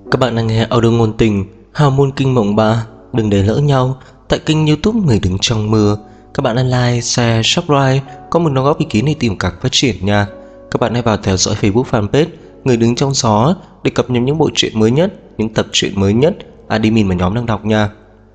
Các bạn đang nghe audio ngôn tình Hào môn kinh mộng 3. Đừng để lỡ nhau tại kênh YouTube Người đứng trong mưa. Các bạn hãy like, share, subscribe, có một đóng góp ý kiến để tìm cách phát triển nha. Các bạn hãy vào theo dõi Facebook fanpage Người đứng trong gió để cập nhật những bộ truyện mới nhất, những tập truyện mới nhất admin mà nhóm đang đọc nha.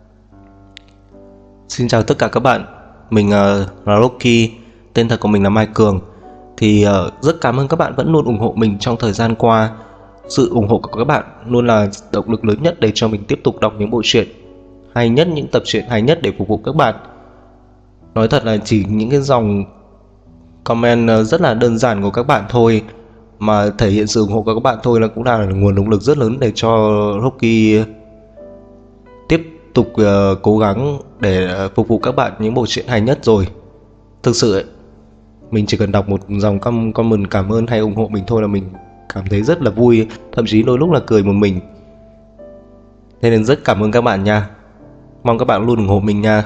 Xin chào tất cả các bạn, mình là Rocky, tên thật của mình là Mai Cường. Thì rất cảm ơn các bạn vẫn luôn ủng hộ mình trong thời gian qua. Sự ủng hộ của các bạn luôn là động lực lớn nhất để cho mình tiếp tục đọc những bộ truyện hay nhất, những tập truyện hay nhất để phục vụ các bạn. Nói thật là chỉ những cái dòng comment rất là đơn giản của các bạn thôi mà thể hiện sự ủng hộ của các bạn thôi là cũng là nguồn động lực rất lớn để cho Rocky tiếp tục cố gắng để phục vụ các bạn những bộ truyện hay nhất rồi. Thực sự ấy, mình chỉ cần đọc một dòng comment cảm ơn hay ủng hộ mình thôi là mình cảm thấy rất là vui, thậm chí đôi lúc là cười một mình. Thế nên rất cảm ơn các bạn nha. Mong các bạn luôn ủng hộ mình nha.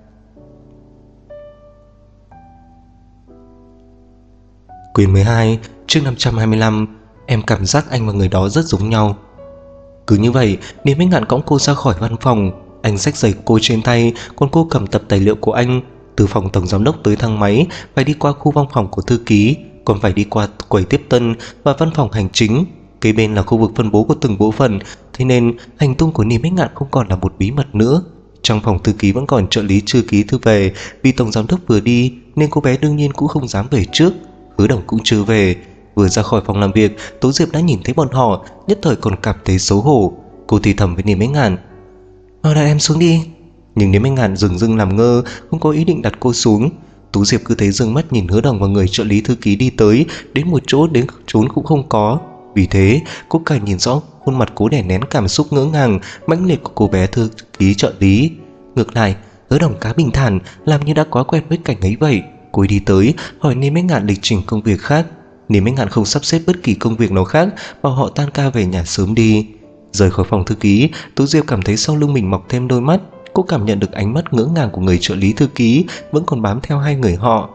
Quyển 12, chương 525. Em cảm giác anh và người đó rất giống nhau. Cứ như vậy, Niềm Ánh Ngạn cõng cô ra khỏi văn phòng. Anh xách giày của cô trên tay, còn cô cầm tập tài liệu của anh. Từ phòng tổng giám đốc tới thang máy, phải đi qua khu văn phòng của thư ký, còn phải đi qua quầy tiếp tân và văn phòng hành chính. Kế bên là khu vực phân bố của từng bộ phận, thế nên hành tung của Niềm Ánh Ngạn không còn là một bí mật nữa. Trong phòng thư ký vẫn còn trợ lý chưa ký thư về, vì tổng giám đốc vừa đi nên cô bé đương nhiên cũng không dám về trước. Hứa Đồng cũng chưa về. Vừa ra khỏi phòng làm việc, Tố Diệp đã nhìn thấy bọn họ, nhất thời còn cảm thấy xấu hổ. Cô thì thầm với Niềm Ánh Ngạn: "Mau đặt em xuống đi." Nhưng Niềm Ánh Ngạn dừng làm ngơ, không có ý định đặt cô xuống. Tú Diệp cứ thế dừng mắt nhìn Hứa Đồng và người trợ lý thư ký đi tới, đến một chỗ đến trốn cũng không có. Vì thế cô càng nhìn rõ khuôn mặt cố đè nén cảm xúc ngỡ ngàng mãnh liệt của cô bé thư ký trợ lý. Ngược lại, Hứa Đồng khá bình thản, làm như đã quá quen với cảnh ấy vậy. Cô đi tới hỏi Niềm Ánh Ngạn lịch trình công việc khác. Niềm Ánh Ngạn không sắp xếp bất kỳ công việc nào khác, bảo họ tan ca về nhà sớm đi. Rời khỏi phòng thư ký, Tú Diệp cảm thấy sau lưng mình mọc thêm đôi mắt. Cô cảm nhận được ánh mắt ngỡ ngàng của người trợ lý thư ký vẫn còn bám theo hai người họ.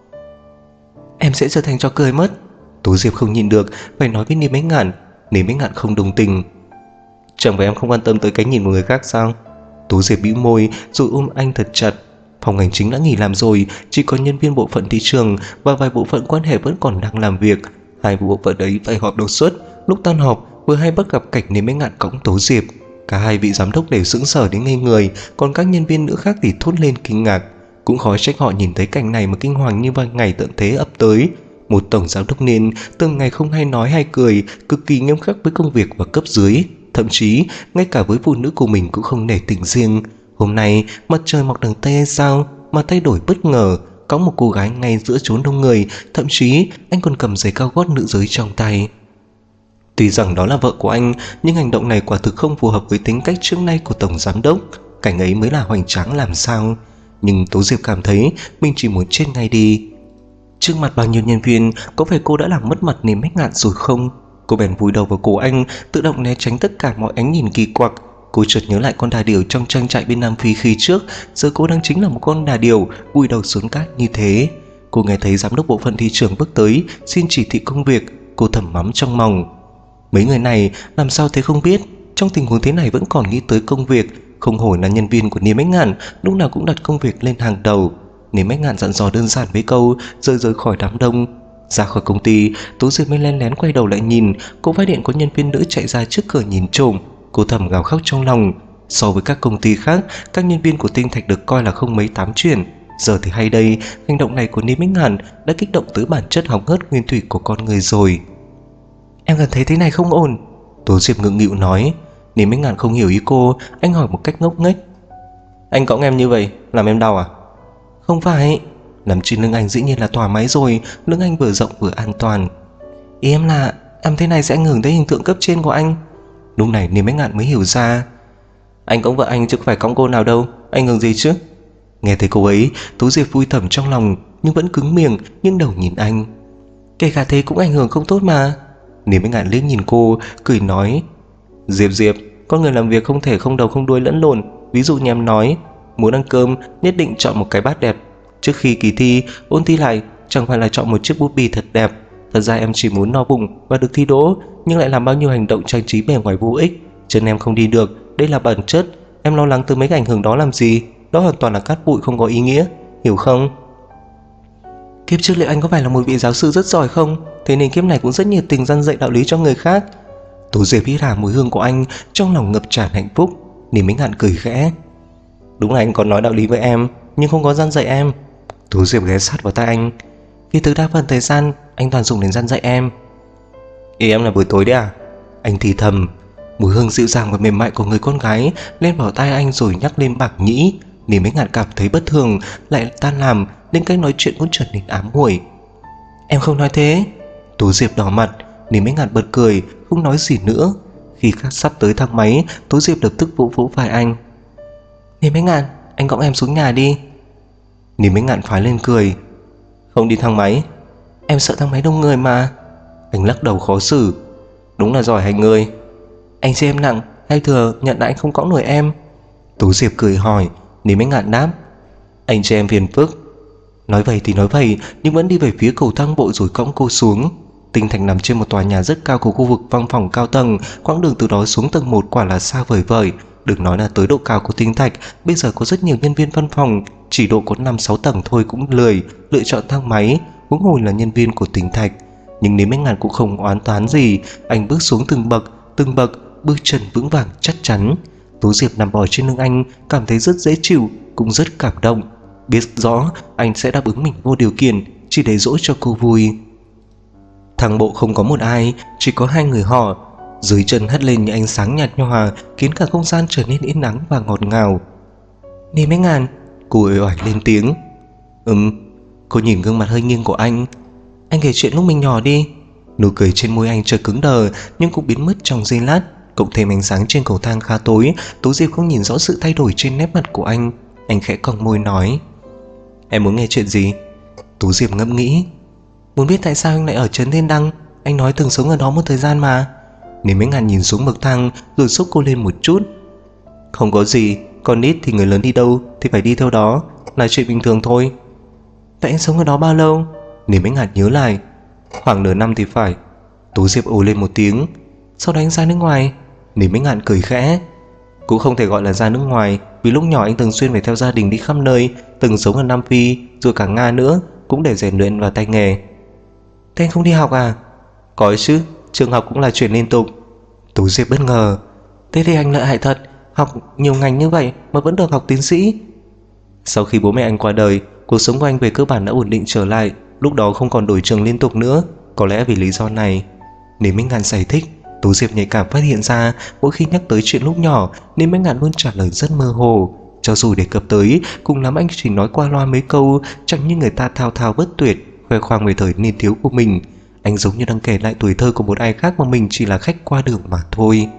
"Em sẽ trở thành trò cười mất." Tú Diệp không nhịn được phải nói với Niềm Ánh Ngạn. Niềm Ánh Ngạn không đồng tình. "Chẳng phải em không quan tâm tới cái nhìn của người khác sao?" Tú Diệp bĩu môi rồi ôm anh thật chặt. Phòng hành chính đã nghỉ làm rồi, chỉ có nhân viên bộ phận thị trường và vài bộ phận quan hệ vẫn còn đang làm việc. Hai bộ phận ấy phải họp đột xuất. Lúc tan họp vừa hay bắt gặp cảnh Niềm Ánh Ngạn cõng Tố Diệp. Cả hai vị giám đốc đều sững sờ đến ngây người, còn các nhân viên nữ khác thì thốt lên kinh ngạc. Cũng khó trách họ nhìn thấy cảnh này mà kinh hoàng như vào ngày tận thế ập tới. Một tổng giám đốc niên từng ngày không hay nói hay cười, cực kỳ nghiêm khắc với công việc và cấp dưới, thậm chí ngay cả với phụ nữ của mình cũng không nể tình riêng. Hôm nay mặt trời mọc đằng tây hay sao mà thay đổi bất ngờ, cõng một cô gái ngay giữa chốn đông người, thậm chí anh còn cầm giày cao gót nữ giới trong tay. Tuy rằng đó là vợ của anh, nhưng hành động này quả thực không phù hợp với tính cách trước nay của tổng giám đốc. Cảnh ấy mới là hoành tráng làm sao. Nhưng Tố Diệp cảm thấy mình chỉ muốn chết ngay đi. Trước mặt bao nhiêu nhân viên, có phải cô đã làm mất mặt Niềm Ánh Ngạn rồi không? Cô bèn vùi đầu vào cổ anh, tự động né tránh tất cả mọi ánh nhìn kỳ quặc. Cô chợt nhớ lại con đà điểu trong trang trại bên Nam Phi khi trước, giờ cô đang chính là một con đà điểu vùi đầu xuống cát như thế. Cô nghe thấy giám đốc bộ phận thị trường bước tới xin chỉ thị công việc. Cô thầm mắng trong lòng: mấy người này làm sao thế không biết, trong tình huống thế này vẫn còn nghĩ tới công việc. Không hổ là nhân viên của Niềm Ánh Ngạn, lúc nào cũng đặt công việc lên hàng đầu. Niềm Ánh Ngạn dặn dò đơn giản mấy câu rồi rời khỏi đám đông. Ra khỏi công ty, Tú Diệp mới lén lén quay đầu lại nhìn. Cô phát hiện có nhân viên nữ chạy ra trước cửa nhìn trộm. Cô thầm gào khóc trong lòng. So với các công ty khác, các nhân viên của Tinh Thạch được coi là không mấy tám chuyện. Giờ thì hay đây, hành động này của Niềm Ánh Ngạn đã kích động tới bản chất hỏng hớt nguyên thủy của con người rồi. "Em cảm thấy thế này không ổn." Tố Diệp ngượng nghịu nói. Niềm Ánh Ngạn không hiểu ý cô, anh hỏi một cách ngốc nghếch: "Anh cõng em như vậy làm em đau à?" "Không phải." Nằm trên lưng anh dĩ nhiên là thoải mái rồi, lưng anh vừa rộng vừa an toàn. "Ý em là em thế này sẽ ảnh hưởng tới hình tượng cấp trên của anh." Lúc này Niềm Ánh Ngạn mới hiểu ra. "Anh cõng vợ anh chứ phải cõng cô nào đâu, ảnh hưởng gì chứ?" Nghe thấy cô ấy, Tú Diệp vui thầm trong lòng nhưng vẫn cứng miệng, nghiêng đầu nhìn anh. "Kể cả thế cũng ảnh hưởng không tốt mà." Niềm Ánh Ngạn liếc nhìn cô, cười nói: Diệp, con người làm việc không thể không đầu không đuôi lẫn lộn. Ví dụ như em nói, muốn ăn cơm nhất định chọn một cái bát đẹp. Trước khi kỳ thi, ôn thi lại chẳng phải là chọn một chiếc bút bi thật đẹp. Thật ra em chỉ muốn no bụng và được thi đỗ, nhưng lại làm bao nhiêu hành động trang trí bề ngoài vô ích. Chân em không đi được, đây là bản chất. Em lo lắng tới mấy cái ảnh hưởng đó làm gì? Đó hoàn toàn là cát bụi không có ý nghĩa, hiểu không? Kiếp trước liệu anh có phải là một vị giáo sư rất giỏi không? Thế nên kiếp này cũng rất nhiệt tình răn dạy đạo lý cho người khác. Tố Diệp hít hà mùi hương của anh, trong lòng ngập tràn hạnh phúc. Lý Minh Ngạn cười khẽ. Đúng là anh còn nói đạo lý với em, nhưng không có răn dạy em. Tố Diệp ghé sát vào tai anh. Vì từ đa phần thời gian anh toàn dùng đến răn dạy em. Ý em là buổi tối đấy à? Anh thì thầm. Mùi hương dịu dàng và mềm mại của người con gái lên vào tai anh rồi nhắc lên Bạc Nhĩ. Lý Minh Ngạn cảm thấy bất thường, lại tan làm nên cách nói chuyện cũng trở nên ám muội. Em không nói thế. Tố Diệp đỏ mặt. Lý Minh Ngạn bật cười, không nói gì nữa. Khi khách sắp tới thang máy, Tố Diệp lập tức vỗ vỗ vai anh. Lý Minh Ngạn, anh cõng em xuống nhà đi. Lý Minh Ngạn phái lên cười. Không đi thang máy. Em sợ thang máy đông người mà. Anh lắc đầu khó xử. Đúng là giỏi hành người. Anh chê em nặng hay thừa nhận là anh không cõng nổi em? Tố Diệp cười hỏi. Lý Minh Ngạn đáp. Anh chê em phiền phức. Nói vậy thì nói vậy, nhưng vẫn đi về phía cầu thang bộ rồi cõng cô xuống. Tinh Thành nằm trên một tòa nhà rất cao của khu vực văn phòng cao tầng. Quãng đường từ đó xuống tầng 1 quả là xa vời vời. Đừng nói là tới độ cao của Tinh Thạch. Bây giờ có rất nhiều nhân viên văn phòng, chỉ độ có 5-6 tầng thôi cũng lười lựa chọn thang máy, huống hồ là nhân viên của Tinh Thạch. Nhưng Lý Minh Ngạn cũng không oán toán gì. Anh bước xuống từng bậc, bước chân vững vàng chắc chắn. Tố Diệp nằm bò trên lưng anh, cảm thấy rất dễ chịu, cũng rất cảm động. Biết rõ anh sẽ đáp ứng mình vô điều kiện, chỉ để dỗ cho cô vui. Thang bộ không có một ai, chỉ có hai người họ. Dưới chân hắt lên những ánh sáng nhạt nhòa, khiến cả không gian trở nên yên ắng và ngọt ngào. Lý Minh Ngạn, cô uể oải lên tiếng. Cô nhìn gương mặt hơi nghiêng của anh. Anh kể chuyện lúc mình nhỏ đi. Nụ cười trên môi anh chợt cứng đờ, nhưng cũng biến mất trong giây lát. Cộng thêm ánh sáng trên cầu thang khá tối, Tố Diệp không nhìn rõ sự thay đổi trên nét mặt của anh. Anh khẽ cong môi nói. Em muốn nghe chuyện gì? Tố Diệp ngẫm nghĩ. Muốn biết tại sao anh lại ở trấn Thiên Đăng. Anh nói từng sống ở đó một thời gian mà. Lý Minh Ngạn nhìn xuống bậc thang rồi xúc cô lên một chút. Không có gì, con nít thì người lớn đi đâu thì phải đi theo đó, là chuyện bình thường thôi. Vậy anh sống ở đó bao lâu? Lý Minh Ngạn nhớ lại. Khoảng nửa năm thì phải. Tố Diệp ồ lên một tiếng. Sau đó anh ra nước ngoài. Lý Minh Ngạn cười khẽ. Cũng không thể gọi là ra nước ngoài, vì lúc nhỏ anh thường xuyên phải theo gia đình đi khắp nơi, từng sống ở Nam Phi rồi cả Nga nữa, cũng để rèn luyện và tay nghề. Thế anh không đi học à? Có chứ, trường học cũng là chuyển liên tục. Tố Diệp bất ngờ. Thế thì anh lợi hại thật, học nhiều ngành như vậy mà vẫn được học tiến sĩ. Sau khi bố mẹ anh qua đời, cuộc sống của anh về cơ bản đã ổn định trở lại. Lúc đó không còn đổi trường liên tục nữa. Có lẽ vì lý do này. Lý Minh Ngạn giải thích. Tố Diệp nhạy cảm phát hiện ra mỗi khi nhắc tới chuyện lúc nhỏ, Lý Minh Ngạn luôn trả lời rất mơ hồ. Cho dù đề cập tới, cùng lắm anh chỉ nói qua loa mấy câu, chẳng như người ta thao thao bất tuyệt, khoe khoang về thời niên thiếu của mình. Anh giống như đang kể lại tuổi thơ của một ai khác mà mình chỉ là khách qua đường mà thôi.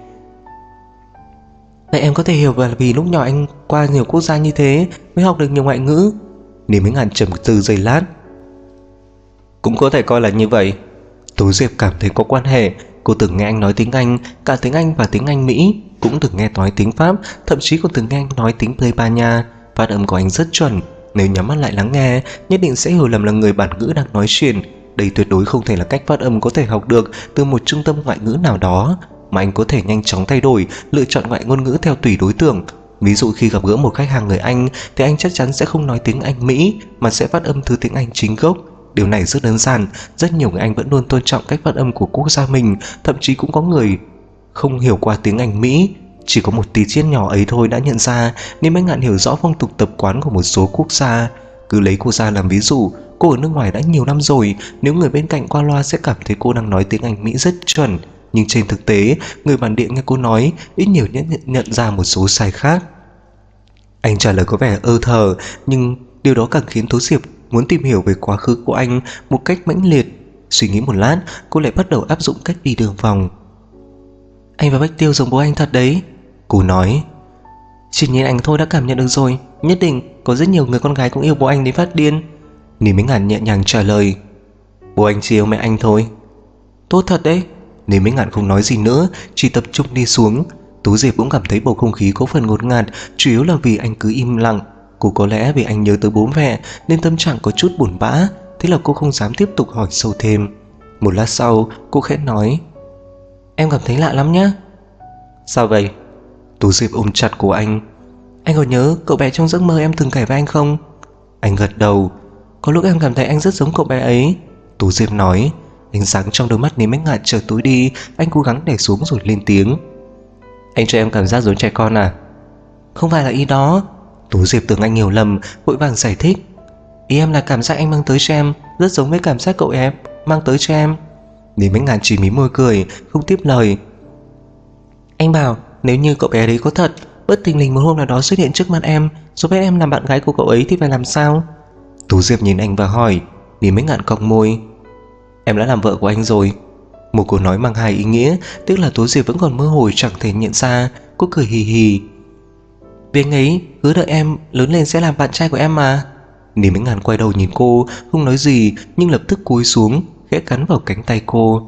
Vậy em có thể hiểu là vì lúc nhỏ anh qua nhiều quốc gia như thế mới học được nhiều ngoại ngữ. Lý Minh Ngạn trầm tư giây lát. Cũng có thể coi là như vậy. Tố Diệp cảm thấy có quan hệ. Cô từng nghe anh nói tiếng Anh, cả tiếng Anh và tiếng Anh Mỹ. Cũng từng nghe nói tiếng Pháp, thậm chí còn từng nghe anh nói tiếng Tây Ban Nha. Phát âm của anh rất chuẩn. Nếu nhắm mắt lại lắng nghe, nhất định sẽ hiểu lầm là người bản ngữ đang nói chuyện. Đây tuyệt đối không thể là cách phát âm có thể học được từ một trung tâm ngoại ngữ nào đó, mà anh có thể nhanh chóng thay đổi, lựa chọn ngoại ngôn ngữ theo tùy đối tượng. Ví dụ khi gặp gỡ một khách hàng người Anh thì anh chắc chắn sẽ không nói tiếng Anh Mỹ mà sẽ phát âm thứ tiếng Anh chính gốc. Điều này rất đơn giản, rất nhiều người Anh vẫn luôn tôn trọng cách phát âm của quốc gia mình, thậm chí cũng có người không hiểu qua tiếng Anh Mỹ. Chỉ có một tí chiết nhỏ ấy thôi đã nhận ra, nên Minh Ngạn hiểu rõ phong tục tập quán của một số quốc gia. Cứ lấy cô ra làm ví dụ, cô ở nước ngoài đã nhiều năm rồi, nếu người bên cạnh qua loa sẽ cảm thấy cô đang nói tiếng Anh Mỹ rất chuẩn. Nhưng trên thực tế, người bản địa nghe cô nói ít nhiều nhận ra một số sai khác. Anh trả lời có vẻ thờ, nhưng điều đó càng khiến Tố Diệp muốn tìm hiểu về quá khứ của anh một cách mãnh liệt. Suy nghĩ một lát, cô lại bắt đầu áp dụng cách đi đường vòng. Anh và Bách Tiêu giống bố anh thật đấy, cô nói. Chỉ nhìn anh thôi đã cảm nhận được rồi, nhất định có rất nhiều người con gái cũng yêu bố anh đến phát điên. Lý Minh Ngạn nhẹ nhàng trả lời. Bố anh chỉ yêu mẹ anh thôi. Tốt thật đấy. Lý Minh Ngạn không nói gì nữa, chỉ tập trung đi xuống. Tố Diệp cũng cảm thấy bầu không khí có phần ngột ngạt, chủ yếu là vì anh cứ im lặng. Cô có lẽ vì anh nhớ tới bố mẹ nên tâm trạng có chút buồn bã, thế là cô không dám tiếp tục hỏi sâu thêm. Một lát sau cô khẽ nói: Em cảm thấy lạ lắm nhá. Sao vậy? Tú Diệp ôm chặt cổ anh. Anh còn nhớ cậu bé trong giấc mơ em từng kể với anh không? Anh gật đầu. Có lúc em cảm thấy anh rất giống cậu bé ấy, Tú Diệp nói. Ánh sáng trong đôi mắt Lý Mách Ngạn chợt tối đi. Anh cố gắng để xuống rồi lên tiếng: Anh cho em cảm giác giống trẻ con à? Không phải là ý đó. Tú Diệp tưởng anh hiểu lầm, vội vàng giải thích: Ý em là cảm giác anh mang tới cho em rất giống với cảm giác cậu em mang tới cho em. Lý Mách Ngạn chỉ mím môi cười, không tiếp lời. Anh bảo nếu như cậu bé đấy có thật, bất thình lình một hôm nào đó xuất hiện trước mặt em, rồi biết em làm bạn gái của cậu ấy thì phải làm sao? Tú Diệp nhìn anh và hỏi. Lý Mách Ngạn cong môi. Em đã làm vợ của anh rồi. Một câu nói mang hai ý nghĩa, tiếc là Tú Diệp vẫn còn mơ hồ chẳng thể nhận ra. Cô cười hì hì. Vì anh ấy hứa đợi em lớn lên sẽ làm bạn trai của em mà. Lý Mách Ngạn quay đầu nhìn cô, không nói gì, nhưng lập tức cúi xuống, khẽ cắn vào cánh tay cô.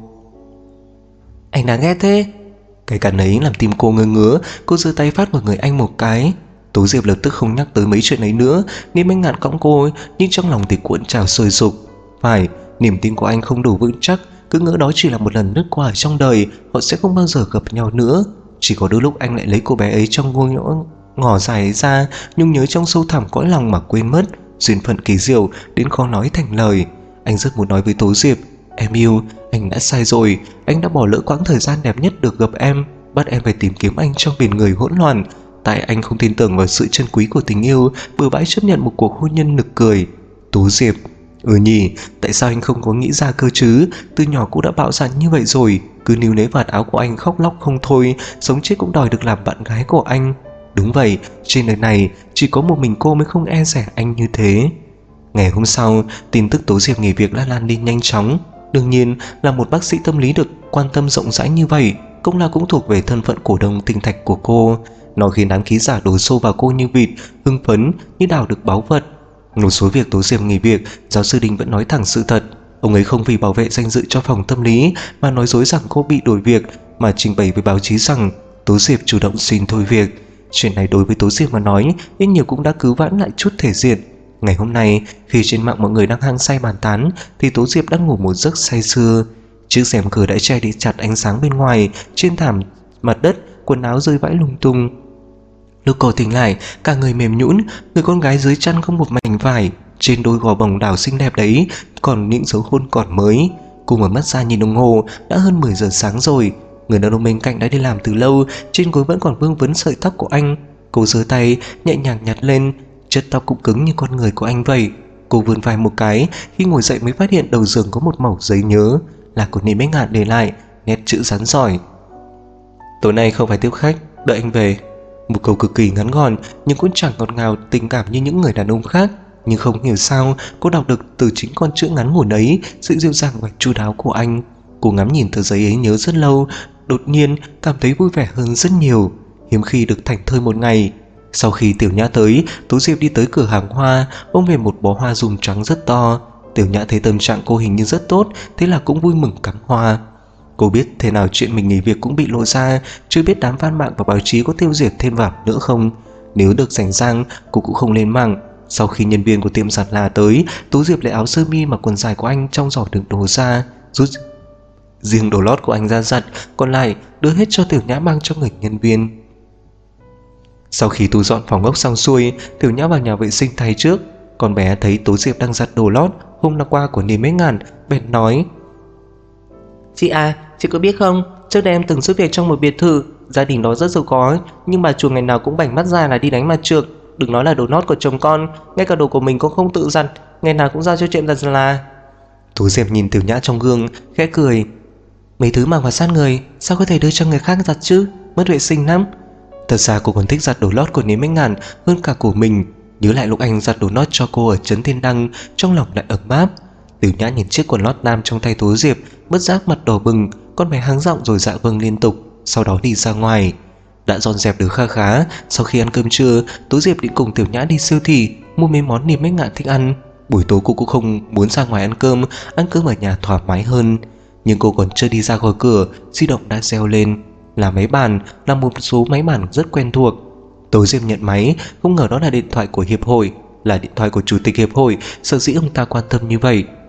Anh đáng ghét thế. Cái cắn ấy làm tim cô ngơ ngứa. Cô giơ tay phát vào người anh một cái. Tú Diệp lập tức không nhắc tới mấy chuyện ấy nữa. Lý Mách Ngạn cõng cô, nhưng trong lòng thì cuộn trào sôi sục. Phải, niềm tin của anh không đủ vững chắc, cứ ngỡ đó chỉ là một lần lướt qua ở trong đời, họ sẽ không bao giờ gặp nhau nữa. Chỉ có đôi lúc anh lại lấy cô bé ấy trong ngôi ngỏ dài ấy ra, nhung nhớ trong sâu thẳm cõi lòng mà quên mất. Duyên phận kỳ diệu đến khó nói thành lời. Anh rất muốn nói với Tú Diệp: Em yêu, anh đã sai rồi. Anh đã bỏ lỡ quãng thời gian đẹp nhất được gặp em, bắt em phải tìm kiếm anh trong biển người hỗn loạn. Tại anh không tin tưởng vào sự chân quý của tình yêu, bừa bãi chấp nhận một cuộc hôn nhân nực cười. Tú Diệp: Nhỉ, tại sao anh không có nghĩ ra cơ chứ? Từ nhỏ cũng đã bạo dạn như vậy rồi, cứ níu lấy vạt áo của anh khóc lóc không thôi, sống chết cũng đòi được làm bạn gái của anh. Đúng vậy, trên đời này chỉ có một mình cô mới không e dè anh như thế. Ngày hôm sau, tin tức Tú Diệp nghỉ việc đã lan đi nhanh chóng. Đương nhiên là một bác sĩ tâm lý được quan tâm rộng rãi như vậy, công lao cũng thuộc về thân phận cổ đông tinh thạch của cô. Nó khiến đám ký giả đổ xô vào cô như vịt, hưng phấn như đào được báu vật. Một số việc Tú Diệp nghỉ việc, giáo sư Đinh vẫn nói thẳng sự thật. Ông ấy không vì bảo vệ danh dự cho phòng tâm lý mà nói dối rằng cô bị đổi việc, mà trình bày với báo chí rằng Tú Diệp chủ động xin thôi việc. Chuyện này đối với Tú Diệp mà nói, ít nhiều cũng đã cứu vãn lại chút thể diện. Ngày hôm nay, khi trên mạng mọi người đang hăng say bàn tán, thì Tú Diệp đang ngủ một giấc say sưa. Chiếc rèm cửa đã che đi chặt ánh sáng bên ngoài. Trên thảm mặt đất, quần áo rơi vãi lung tung. Lúc cô tỉnh lại, cả người mềm nhũn, người con gái dưới chăn không một mảnh vải. Trên đôi gò bồng đảo xinh đẹp đấy còn những dấu hôn còn mới. Cô mở mắt ra nhìn đồng hồ, đã hơn 10 giờ sáng rồi. Người đàn ông bên cạnh đã đi làm từ lâu, trên gối vẫn còn vương vấn sợi tóc của anh. Cô giơ tay nhẹ nhàng nhặt lên, chất tóc cũng cứng như con người của anh vậy. Cô vươn vai một cái, khi ngồi dậy mới phát hiện đầu giường có một mẩu giấy nhớ, là của Lý Mách Ngạn để lại, nét chữ rắn giỏi. Tối nay không phải tiếp khách, đợi anh về. Một câu cực kỳ ngắn gọn nhưng cũng chẳng ngọt ngào tình cảm như những người đàn ông khác. Nhưng không hiểu sao cô đọc được từ chính con chữ ngắn ngủn ấy sự dịu dàng và chu đáo của anh. Cô ngắm nhìn tờ giấy ấy nhớ rất lâu, đột nhiên cảm thấy vui vẻ hơn rất nhiều, hiếm khi được thảnh thơi một ngày. Sau khi Tiểu Nhã tới, Tú Diệp đi tới cửa hàng hoa, ôm về một bó hoa dùm trắng rất to. Tiểu Nhã thấy tâm trạng cô hình như rất tốt, thế là cũng vui mừng cắm hoa. Cô biết thế nào chuyện mình nghỉ việc cũng bị lộ ra, chưa biết đám fan mạng và báo chí có tiêu diệt thêm vào nữa không. Nếu được rảnh rang, cô cũng không lên mạng. Sau khi nhân viên của tiệm giặt là tới, Tú Diệp lấy áo sơ mi mà quần dài của anh trong giỏ đựng đồ ra, rút riêng đồ lót của anh ra giặt, còn lại đưa hết cho Tiểu Nhã mang cho người nhân viên. Sau khi thu dọn phòng ốc xong xuôi, Tiểu Nhã vào nhà vệ sinh thay trước. Con bé thấy Tú Diệp đang giặt đồ lót hôm qua của Lý Mách Ngạn, bèn nói: Chị à, chị có biết không, trước đây em từng giúp việc trong một biệt thự, gia đình đó rất giàu có, nhưng bà chủ ngày nào cũng bảnh mắt ra là đi đánh mặt trược. Đừng nói là đồ lót của chồng con, ngay cả đồ của mình cũng không tự giặt, ngày nào cũng giao cho chuyện giặt là. Tú Diệp nhìn Tiểu Nhã trong gương, khẽ cười: Mấy thứ mặc vào sát người, sao có thể đưa cho người khác giặt chứ, mất vệ sinh lắm. Thật ra cô còn thích giặt đồ lót của Lý Mách Ngạn hơn cả của mình. Nhớ lại lúc anh giặt đồ lót cho cô ở trấn Thiên Đăng, trong lòng lại ấm áp. Tiểu Nhã nhìn chiếc quần lót nam trong tay Tú Diệp, bất giác mặt đỏ bừng. Con bé hắng giọng rồi dạ vâng liên tục, sau đó đi ra ngoài. Đã dọn dẹp được kha khá, sau khi ăn cơm trưa, Tú Diệp định cùng Tiểu Nhã đi siêu thị mua mấy món Lý Mách Ngạn thích ăn. Buổi tối cô cũng không muốn ra ngoài ăn cơm ở nhà thoải mái hơn. Nhưng cô còn chưa đi ra khỏi cửa, di động đã reo lên. Là máy bàn, là một số máy bàn rất quen thuộc. Tú Diệp nhận máy, không ngờ đó là điện thoại của hiệp hội, là điện thoại của chủ tịch hiệp hội. Sở dĩ ông ta quan tâm như vậy,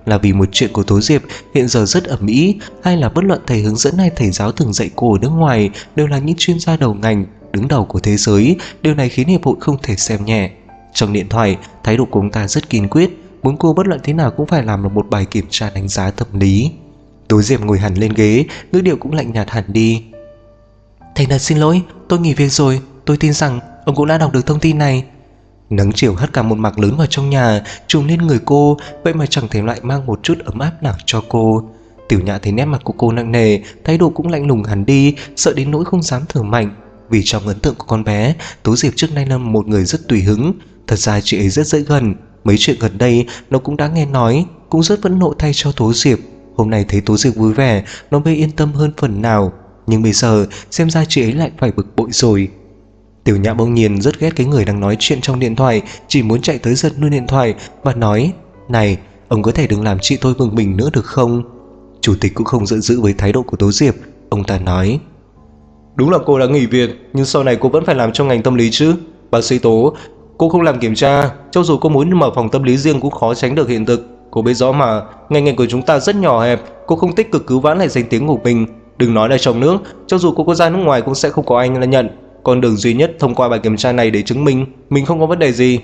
là vì một chuyện của Tố Diệp hiện giờ rất ầm ĩ, hay là bất luận thầy hướng dẫn hay thầy giáo thường dạy cô ở nước ngoài đều là những chuyên gia đầu ngành, đứng đầu của thế giới. Điều này khiến hiệp hội không thể xem nhẹ. Trong điện thoại, thái độ của ông ta rất kiên quyết, muốn cô bất luận thế nào cũng phải làm được một bài kiểm tra đánh giá tâm lý. Tố Diệp ngồi hẳn lên ghế, ngữ điệu cũng lạnh nhạt hẳn đi. Thành thật xin lỗi, tôi nghỉ việc rồi. Tôi tin rằng ông cũng đã đọc được thông tin này. Nắng chiều hắt cả một mảng lớn vào trong nhà, trùm lên người cô, vậy mà chẳng thể lại mang một chút ấm áp nào cho cô. Tiểu Nhã thấy nét mặt của cô nặng nề, thái độ cũng lạnh lùng hẳn đi, sợ đến nỗi không dám thở mạnh. Vì trong ấn tượng của con bé, Tố Diệp trước nay là một người rất tùy hứng. Thật ra chị ấy rất dễ gần, mấy chuyện gần đây nó cũng đã nghe nói, cũng rất phẫn nộ thay cho Tố Diệp. Hôm nay thấy Tố Diệp vui vẻ, nó mới yên tâm hơn phần nào. Nhưng bây giờ xem ra chị ấy lại phải bực bội rồi. Tiểu Nhã bỗng nhiên rất ghét cái người đang nói chuyện trong điện thoại, chỉ muốn chạy tới giật luôn điện thoại và nói: Này, ông có thể đừng làm chị tôi bực mình nữa được không? Chủ tịch cũng không giận dữ với thái độ của Tố Diệp. Ông ta nói: Đúng là cô đã nghỉ việc, nhưng sau này cô vẫn phải làm trong ngành tâm lý chứ. Bác sĩ Tố, cô không làm kiểm tra, cho dù cô muốn mở phòng tâm lý riêng cũng khó tránh được hiện thực. Cô biết rõ mà, ngành nghề của chúng ta rất nhỏ hẹp, cô không tích cực cứu vãn lại danh tiếng của mình. Đừng nói là trong nước, cho dù cô có ra nước ngoài cũng sẽ không có ai là nhận. Con đường duy nhất thông qua bài kiểm tra này để chứng minh mình không có vấn đề gì.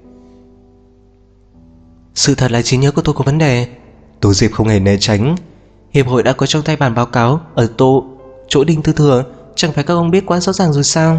Sự thật là trí nhớ của tôi có vấn đề. Tố Diệp không hề né tránh. Hiệp hội đã có trong tay bản báo cáo ở chỗ Đinh Tư Thừa, chẳng phải các ông biết quá rõ ràng rồi sao?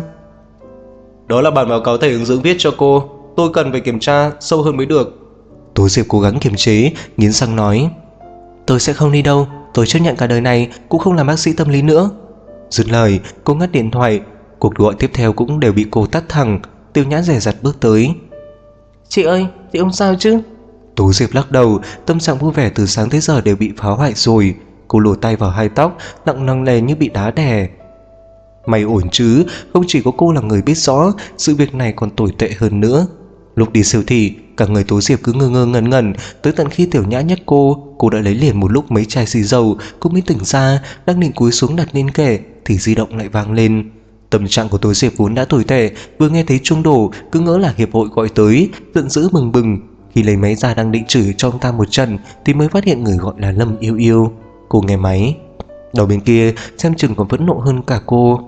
Đó là bản báo cáo thầy hướng dẫn viết cho cô, tôi cần phải kiểm tra sâu hơn mới được. Tố Diệp cố gắng kiềm chế, nghiến răng nói: Tôi sẽ không đi đâu, tôi chấp nhận cả đời này cũng không làm bác sĩ tâm lý nữa. Dứt lời, cô ngắt điện thoại. Cuộc gọi tiếp theo cũng đều bị cô tắt thẳng. Tiểu Nhã dè dặt bước tới. Chị ơi, chị không sao chứ? Tố Diệp lắc đầu, tâm trạng vui vẻ từ sáng tới giờ đều bị phá hoại rồi. Cô lùa tay vào hai tóc, nặng nề như bị đá đè. Mày ổn chứ? Không chỉ có cô là người biết rõ, sự việc này còn tồi tệ hơn nữa. Lúc đi siêu thị, cả người Tố Diệp cứ ngơ ngẩn ngẩn, tới tận khi Tiểu Nhã nhắc cô đã lấy liền một lúc mấy chai xì dầu. Cô mới tỉnh ra, đang định cúi xuống đặt lên kệ thì di động lại vang lên. Tâm trạng của Tố Diệp vốn đã tồi tệ, vừa nghe thấy chuông đổ cứ ngỡ là hiệp hội gọi tới, giận dữ bừng bừng. Khi lấy máy ra đang định chửi cho ông ta một trận thì mới phát hiện người gọi là Lâm Yêu Yêu. Cô nghe máy, đầu bên kia xem chừng còn phẫn nộ hơn cả cô.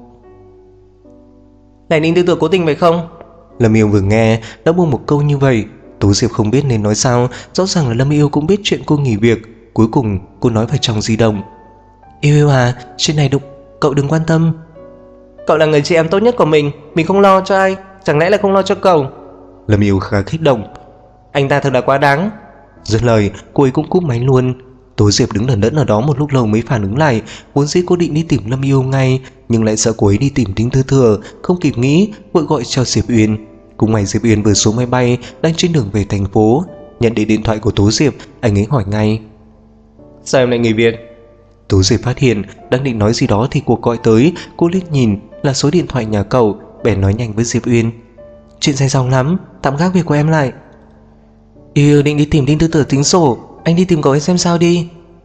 Này, Ninh Tư Tưởng cố tình phải không? Lâm Yêu vừa nghe đã buông một câu như vậy. Tố Diệp không biết nên nói sao, rõ ràng là Lâm Yêu cũng biết chuyện cô nghỉ việc. Cuối cùng cô nói vào trong di động: Yêu Yêu à, chuyện này cậu đừng quan tâm. Cậu là người chị em tốt nhất của mình không lo cho ai, chẳng lẽ là không lo cho cậu? Lâm Yêu khá kích động. Anh ta thật là quá đáng. Dứt lời, cô ấy cũng cúp máy luôn. Tố Diệp đứng lẩn đẫn ở đó một lúc lâu mới phản ứng lại. Vốn dĩ cô định đi tìm Lâm Yêu ngay, nhưng lại sợ cô ấy đi tìm Đinh Tư Thừa, không kịp nghĩ, vội gọi cho Diệp Uyên. Cùng ngày Diệp Uyên vừa xuống máy bay, đang trên đường về thành phố. Nhận được điện thoại của Tố Diệp, anh ấy hỏi ngay: Sao em lại nghỉ việc? Tố Diệp phát hiện đang định nói gì đó thì cuộc gọi tới. Cô liếc nhìn là số điện thoại nhà cậu, bèn nói nhanh với Diệp Uyên: Chuyện dài dòng lắm, tạm gác việc của em lại. Yêu định đi tìm Đinh Tư Thừa tính sổ, anh đi tìm cậu ấy xem sao đi.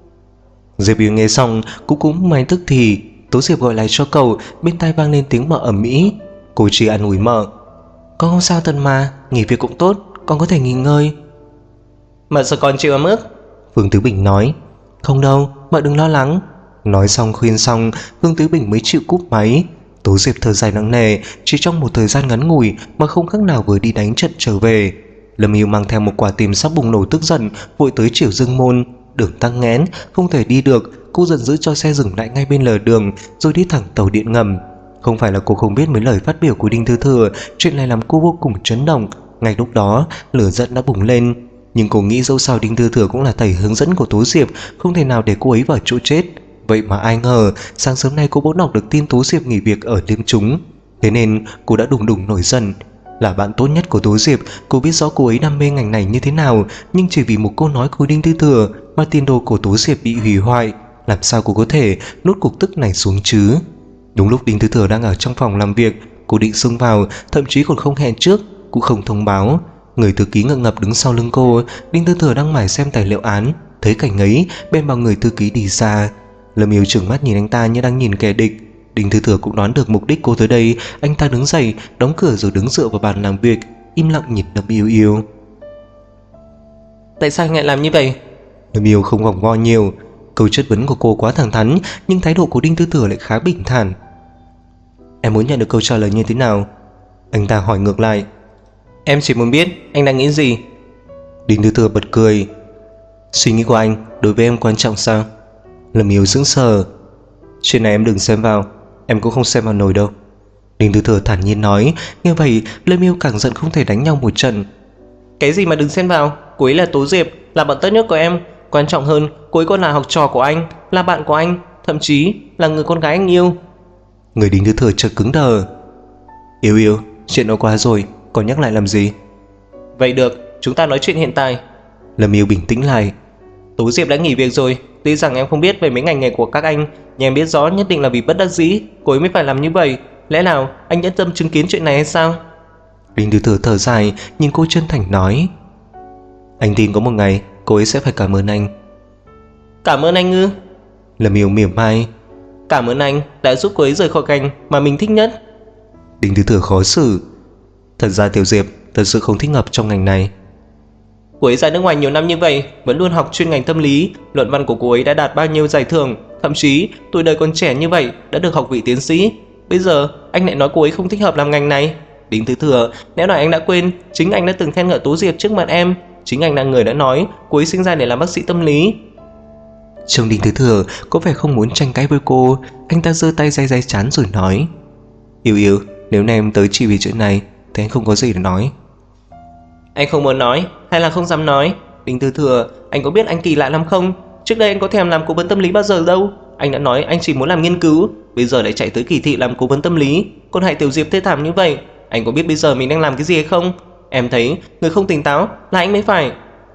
Diệp Uyên nghe xong cũng máy tức thì. Tố Diệp gọi lại cho cậu, bên tai vang lên tiếng Mợ ầm ĩ. Cô chỉ an ủi Mợ: Con không sao thật mà, nghỉ việc cũng tốt, con có thể nghỉ ngơi. Mợ sợ con chịu ấm ức? Phương Tứ Bình nói. Không đâu, Mợ đừng lo lắng. Nói xong khuyên xong, Phương Tứ Bình mới chịu cúp máy. Tố Diệp thở dài nặng nề, chỉ trong một thời gian ngắn ngủi mà không khác nào vừa đi đánh trận trở về. Lâm Yêu mang theo một quả tim sắp bùng nổ tức giận, vội tới Triều Dương Môn. Đường tắc nghẽn, không thể đi được. Cô giận dữ cho xe dừng lại ngay bên lề đường, rồi đi thẳng tàu điện ngầm. Không phải là cô không biết mấy lời phát biểu của Đinh Tư Thừa, chuyện này làm cô vô cùng chấn động. Ngay lúc đó, lửa giận đã bùng lên. Nhưng cô nghĩ dẫu sao Đinh Tư Thừa cũng là thầy hướng dẫn của Tố Diệp, không thể nào để cô ấy vào chỗ chết. Vậy mà ai ngờ, sáng sớm nay cô bỗng đọc được tin Tố Diệp nghỉ việc ở Liêm Chúng. Thế nên cô đã đùng nổi giận. Là bạn tốt nhất của Tố Diệp, cô biết rõ cô ấy đam mê ngành này như thế nào, nhưng chỉ vì một câu nói của Đinh Tư Thừa mà tiền đồ của Tố Diệp bị hủy hoại. Làm sao cô có thể nuốt cục tức này xuống chứ? Đúng lúc Đinh Tư Thừa đang ở trong phòng làm việc, cô định xông vào, thậm chí còn không hẹn trước, cũng không thông báo. Người thư ký ngượng ngập đứng sau lưng cô. Đinh Tư Thừa đang mải xem tài liệu án, thấy cảnh ấy bên bảo người thư ký đi xa. Lâm Yêu trừng mắt nhìn anh ta như đang nhìn kẻ địch. Đinh Tư Thừa cũng đoán được mục đích cô tới đây. Anh ta đứng dậy, đóng cửa rồi đứng dựa vào bàn làm việc, im lặng nhìn Lâm Yêu Yêu. Tại sao anh lại làm như vậy? Lâm Yêu không vòng vo nhiều. Câu chất vấn của cô quá thẳng thắn, nhưng thái độ của Đinh Tư Thừa lại khá bình thản. Em muốn nhận được câu trả lời như thế nào? Anh ta hỏi ngược lại. Em chỉ muốn biết anh đang nghĩ gì. Đinh Tư Thừa bật cười. Suy nghĩ của anh đối với em quan trọng sao? Lâm Yêu sững sờ. Chuyện này em đừng xem vào, em cũng không xem vào nổi đâu. Đinh Tư Thừa thản nhiên nói. Nghe vậy Lâm Yêu càng giận không thể đánh nhau một trận. Cái gì mà đừng xen vào? Cô ấy là Tố Diệp, là bạn tốt nhất của em. Quan trọng hơn, cô ấy còn là học trò của anh, là bạn của anh, thậm chí là người con gái anh yêu. Người Đinh Tư Thừa chợt cứng đờ. Yêu, chuyện đã qua rồi, còn nhắc lại làm gì? Vậy được, chúng ta nói chuyện hiện tại. Lâm Yêu bình tĩnh lại. Tố Diệp đã nghỉ việc rồi. Tuy rằng em không biết về mấy ngành nghề của các anh, nhưng em biết rõ nhất định là vì bất đắc dĩ cô ấy mới phải làm như vậy. Lẽ nào anh nhẫn tâm chứng kiến chuyện này hay sao? Đinh Tư Thừa thở dài, nhìn cô chân thành nói. Anh tin có một ngày cô ấy sẽ phải cảm ơn anh. Cảm ơn anh ư? Lâm Yêu mỉa mai. Cảm ơn anh đã giúp cô ấy rời khỏi ngành mà mình thích nhất. Đinh Tư Thừa khó xử. Thật ra Tiểu Diệp thật sự không thích hợp trong ngành này. Cô ấy ra nước ngoài nhiều năm như vậy, vẫn luôn học chuyên ngành tâm lý. Luận văn của cô ấy đã đạt bao nhiêu giải thưởng, thậm chí tuổi đời còn trẻ như vậy đã được học vị tiến sĩ. Bây giờ anh lại nói cô ấy không thích hợp làm ngành này. Đinh Tư Thừa, nếu nói anh đã quên, chính anh đã từng khen ngợi Tố Diệp trước mặt em. Chính anh là người đã nói cô ấy sinh ra để làm bác sĩ tâm lý. Trông Đinh Tư Thừa có vẻ không muốn tranh cãi với cô. Anh ta giơ tay day trán rồi nói. Yêu, nếu nay em tới chỉ vì chuyện này thì anh không có gì để nói. Anh không muốn nói hay là không dám nói? Đinh Tư Thừa, anh có biết anh kỳ lạ lắm không? Trước đây anh có thèm làm cố vấn tâm lý bao giờ đâu. Anh đã nói anh chỉ muốn làm nghiên cứu, bây giờ lại chạy tới kỳ thị làm cố vấn tâm lý, còn hại Tiểu Diệp thê thảm như vậy. Anh có biết bây giờ mình đang làm cái gì hay không? Em thấy người không tỉnh táo là anh mới phải.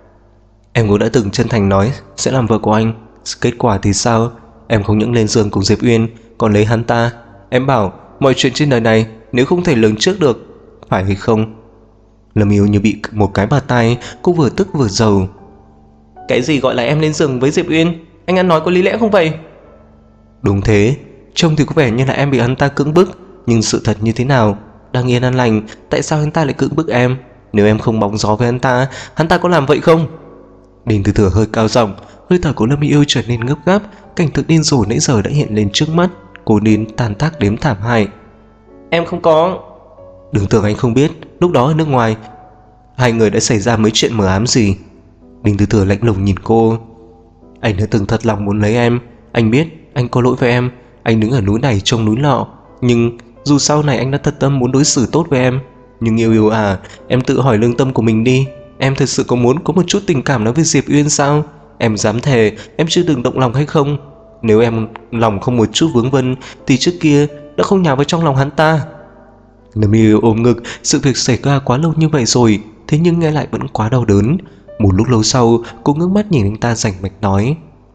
Em cũng đã từng chân thành nói sẽ làm vợ của anh. Kết quả thì sao? Em không những lên giường cùng Diệp Uyên, còn lấy hắn ta. Em bảo mọi chuyện trên đời này nếu không thể lường trước được, phải hay không? Lâm Yêu như bị một cái bạt tai, cô vừa tức vừa giàu. Cái gì gọi là em lên giường với Diệp Uyên? Anh ăn nói có lý lẽ không vậy? Đúng thế, trông thì có vẻ như là em bị hắn ta cưỡng bức, nhưng sự thật như thế nào? Đang yên an lành, tại sao hắn ta lại cưỡng bức em? Nếu em không bóng gió với hắn ta có làm vậy không? Đinh Tư Thừa hơi cao giọng, hơi thở của Lâm Yêu trở nên gấp gáp. Cảnh tượng điên rồ nãy giờ đã hiện lên trước mắt. Cô đến tàn tác đếm thảm hại. Em không có. Đừng tưởng anh không biết, lúc đó ở nước ngoài hai người đã xảy ra mấy chuyện mờ ám gì. Đinh Tư Thừa lạnh lùng nhìn cô. Anh đã từng thật lòng muốn lấy em. Anh biết anh có lỗi với em. Anh đứng ở núi này trông núi lọ. Nhưng dù sau này anh đã thật tâm muốn đối xử tốt với em. Nhưng yêu à, em tự hỏi lương tâm của mình đi. Em thật sự có muốn có một chút tình cảm nói với Diệp Uyên sao? Em dám thề em chưa từng động lòng hay không? Nếu em lòng không một chút vướng vân thì trước kia đã không nhào vào trong lòng hắn ta. Lâm Yêu ôm ngực, sự việc xảy ra quá lâu như vậy rồi, thế nhưng nghe lại vẫn quá đau đớn. Một lúc lâu sau, cô ngước mắt nhìn anh ta rành mạch nói.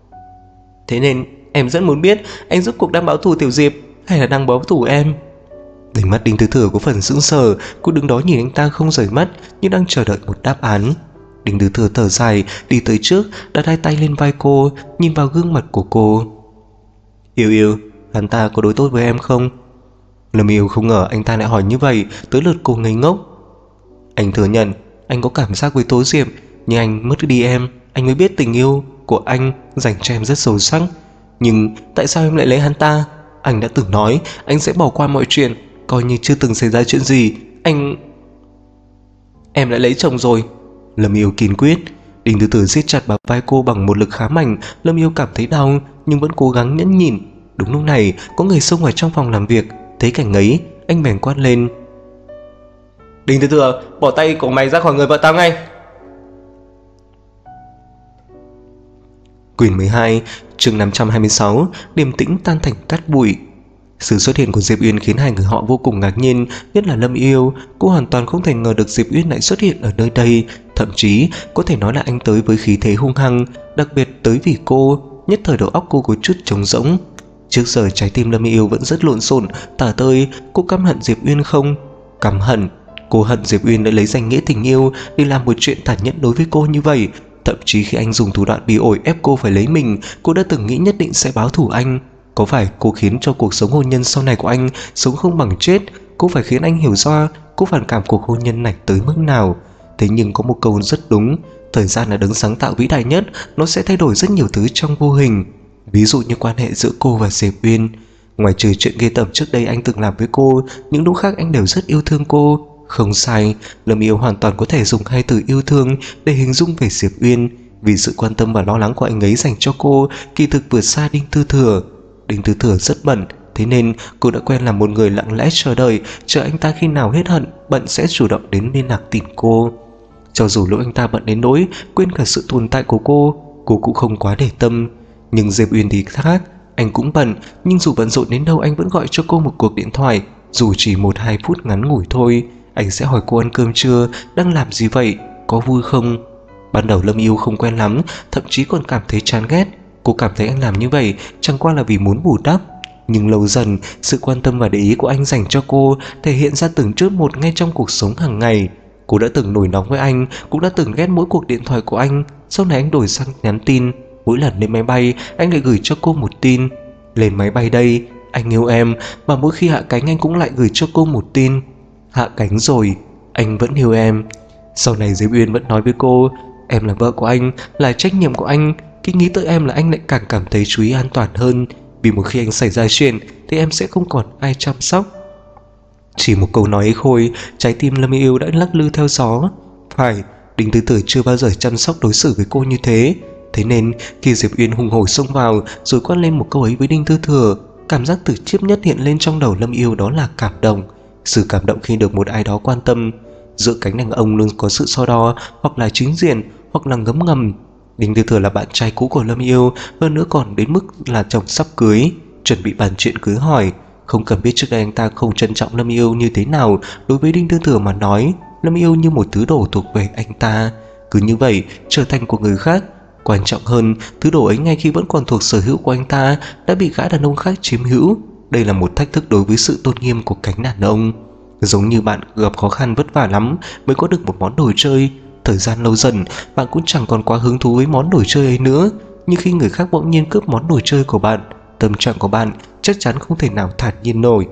Thế nên em rất muốn biết anh rốt cuộc đang báo thù Tiểu Diệp hay là đang báo thù em? Đỉnh mắt Đinh Tư Thừa có phần sững sờ, cô đứng đó nhìn anh ta không rời mắt như đang chờ đợi một đáp án. Đinh Tư Thừa thở dài, đi tới trước, đặt hai tay lên vai cô, nhìn vào gương mặt của cô. Yêu, hắn ta có đối tốt với em không? Lâm Yêu không ngờ anh ta lại hỏi như vậy, tới lượt cô ngây ngốc. Anh thừa nhận anh có cảm giác với Tố Diệp, nhưng anh mất đi em, anh mới biết tình yêu của anh dành cho em rất sâu sắc. Nhưng tại sao em lại lấy hắn ta? Anh đã từng nói anh sẽ bỏ qua mọi chuyện, coi như chưa từng xảy ra chuyện gì. Em đã lấy chồng rồi. Lâm Yêu kiên quyết. Đinh Tư Thừa siết chặt bả vai cô bằng một lực khá mạnh. Lâm Yêu cảm thấy đau nhưng vẫn cố gắng nhẫn nhịn. Đúng lúc này có người xông vào trong phòng làm việc. Thấy cảnh ấy, anh bèn quát lên. Đinh Tư Thừa, bỏ tay của mày ra khỏi người vợ tao ngay. Quyển 12, chương 526, điềm tĩnh tan thành cát bụi. Sự xuất hiện của Diệp Uyên khiến hai người họ vô cùng ngạc nhiên, nhất là Lâm Yêu. Cô hoàn toàn không thể ngờ được Diệp Uyên lại xuất hiện ở nơi đây. Thậm chí có thể nói là anh tới với khí thế hung hăng, đặc biệt tới vì cô. Nhất thời đầu óc cô có chút trống rỗng. Trước giờ trái tim Lâm Yêu vẫn rất lộn xộn, tả tơi. Cô căm hận Diệp Uyên không? Căm hận. Cô hận Diệp Uyên đã lấy danh nghĩa tình yêu để làm một chuyện tàn nhẫn đối với cô như vậy. Thậm chí khi anh dùng thủ đoạn bị ổi ép cô phải lấy mình, cô đã từng nghĩ nhất định sẽ báo thù anh. Có phải cô khiến cho cuộc sống hôn nhân sau này của anh sống không bằng chết? Cô phải khiến anh hiểu ra cô phản cảm cuộc hôn nhân này tới mức nào? Thế nhưng có một câu rất đúng, Thời gian là đấng sáng tạo vĩ đại nhất, nó sẽ thay đổi rất nhiều thứ trong vô hình. Ví dụ như quan hệ giữa cô và Diệp Uyên. Ngoài trừ chuyện ghê tởm trước đây anh từng làm với cô, những lúc khác anh đều rất yêu thương cô. Không sai, Lâm Yêu hoàn toàn có thể dùng hai từ yêu thương để hình dung về Diệp Uyên, vì sự quan tâm và lo lắng của anh ấy dành cho cô kỳ thực vượt xa Đinh Tư Thừa. Đinh Tư Thừa rất bận, thế nên cô đã quen làm một người lặng lẽ chờ đợi, chờ anh ta khi nào hết hận, bận sẽ chủ động đến liên lạc tìm cô. Cho dù lúc anh ta bận đến nỗi quên cả sự tồn tại của cô cũng không quá để tâm. Nhưng Diệp Uyên thì khác, anh cũng bận, nhưng dù bận rộn đến đâu anh vẫn gọi cho cô một cuộc điện thoại, dù chỉ 1-2 phút ngắn ngủi thôi. Anh sẽ hỏi cô ăn cơm chưa, đang làm gì vậy, có vui không. Ban đầu Lâm Yêu không quen lắm, thậm chí còn cảm thấy chán ghét. Cô cảm thấy anh làm như vậy chẳng qua là vì muốn bù đắp. Nhưng lâu dần, sự quan tâm và để ý của anh dành cho cô thể hiện ra từng chút một ngay trong cuộc sống hàng ngày. Cô đã từng nổi nóng với anh, cũng đã từng ghét mỗi cuộc điện thoại của anh. Sau này anh đổi sang nhắn tin. Mỗi lần lên máy bay, anh lại gửi cho cô một tin: lên máy bay đây, anh yêu em. Và mỗi khi hạ cánh anh cũng lại gửi cho cô một tin: hạ cánh rồi, anh vẫn yêu em. Sau này Diệp Uyên vẫn nói với cô: em là vợ của anh, là trách nhiệm của anh. Khi nghĩ tới em là anh lại càng cảm thấy chú ý an toàn hơn, vì một khi anh xảy ra chuyện thì em sẽ không còn ai chăm sóc. Chỉ một câu nói ấy thôi, trái tim Lâm Yêu đã lắc lư theo gió. Phải, Đinh Tư Thừa chưa bao giờ chăm sóc đối xử với cô như thế. Thế nên khi Diệp Uyên hùng hổ xông vào rồi quát lên một câu ấy với Đinh Tư Thừa, cảm giác từ chiếp nhất hiện lên trong đầu Lâm Yêu, đó là cảm động. Sự cảm động khi được một ai đó quan tâm. Giữa cánh đàn ông luôn có sự so đo, hoặc là chính diện, hoặc là ngấm ngầm. Đinh Tư Thừa là bạn trai cũ của Lâm Yêu, hơn nữa còn đến mức là chồng sắp cưới, chuẩn bị bàn chuyện cưới hỏi. Không cần biết trước đây anh ta không trân trọng Lâm Yêu như thế nào, đối với Đinh Tư Thừa mà nói, Lâm Yêu như một thứ đồ thuộc về anh ta. Cứ như vậy trở thành của người khác. Quan trọng hơn, thứ đồ ấy ngay khi vẫn còn thuộc sở hữu của anh ta đã bị gã đàn ông khác chiếm hữu. Đây là một thách thức đối với sự tôn nghiêm của cánh đàn ông. Giống như bạn gặp khó khăn vất vả lắm mới có được một món đồ chơi, thời gian lâu dần bạn cũng chẳng còn quá hứng thú với món đồ chơi ấy nữa. Nhưng khi người khác bỗng nhiên cướp món đồ chơi của bạn, tâm trạng của bạn chắc chắn không thể nào thản nhiên nổi.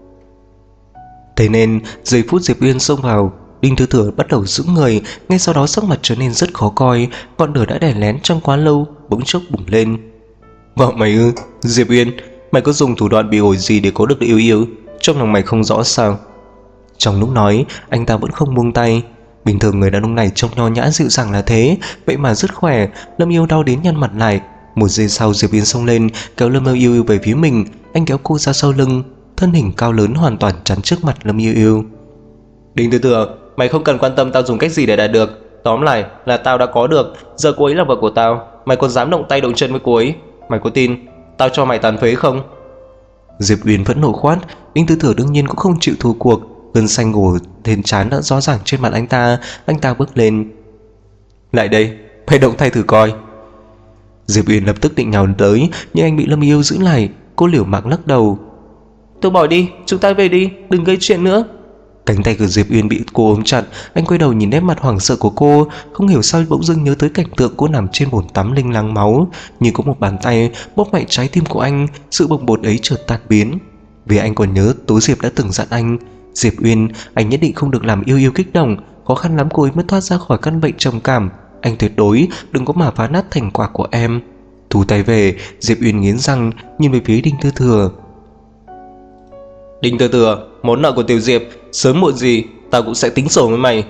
Thế nên giây phút Diệp Uyên xông vào, Đinh Tư Thừa bắt đầu giữ người. Ngay sau đó sắc mặt trở nên rất khó coi. Ngọn lửa đã đè nén trong quá lâu bỗng chốc bùng lên. Vợ mày ư? Diệp Uyên, mày có dùng thủ đoạn bị ổi gì để có được yêu yêu? Trong lòng mày không rõ sao? Trong lúc nói, anh ta vẫn không buông tay. Bình thường người đàn ông này trông nho nhã dịu dàng là thế, vậy mà rất khỏe. Lâm Yêu đau đến nhăn mặt lại. Một giây sau Diệp Uyên xông lên kéo Lâm Yêu về phía mình. Anh kéo cô ra sau lưng, thân hình cao lớn hoàn toàn chắn trước mặt Lâm Yêu. Đinh Tư Thừa, mày không cần quan tâm tao dùng cách gì để đạt được. Tóm lại là tao đã có được. Giờ cô ấy là vợ của tao, mày còn dám động tay động chân với cô ấy, mày có tin tao cho mày tàn phế không? Diệp Uyên vẫn nổ khoát. Đinh Tư Thừa đương nhiên cũng không chịu thua cuộc. Gân xanh gồ lên trán đã rõ ràng trên mặt anh ta. Anh ta bước lên. Lại đây, mày động tay thử coi. Diệp Uyên lập tức định nhào tới, nhưng anh bị Lâm Yêu giữ lại. Cô liều mạng lắc đầu. Tôi bỏ đi, chúng ta về đi, đừng gây chuyện nữa. Cánh tay của Diệp Uyên bị cô ôm chặt. Anh quay đầu nhìn nét mặt hoảng sợ của cô, không hiểu sao bỗng dưng nhớ tới cảnh tượng cô nằm trên bồn tắm linh láng máu, như có một bàn tay bóp mạnh trái tim của anh. Sự bồng bột ấy chợt tan biến. Vì anh còn nhớ Tố Diệp đã từng dặn anh: Diệp Uyên, anh nhất định không được làm yêu kích động. Khó khăn lắm cô ấy mới thoát ra khỏi căn bệnh trầm cảm. Anh tuyệt đối đừng có mà phá nát thành quả của em. Thu tay về, Diệp Uyên nghiến răng nhìn về phía Đinh Tư Thừa. Đinh Tư Thừa, món nợ của Tiểu Diệp sớm muộn gì tao cũng sẽ tính sổ với mày.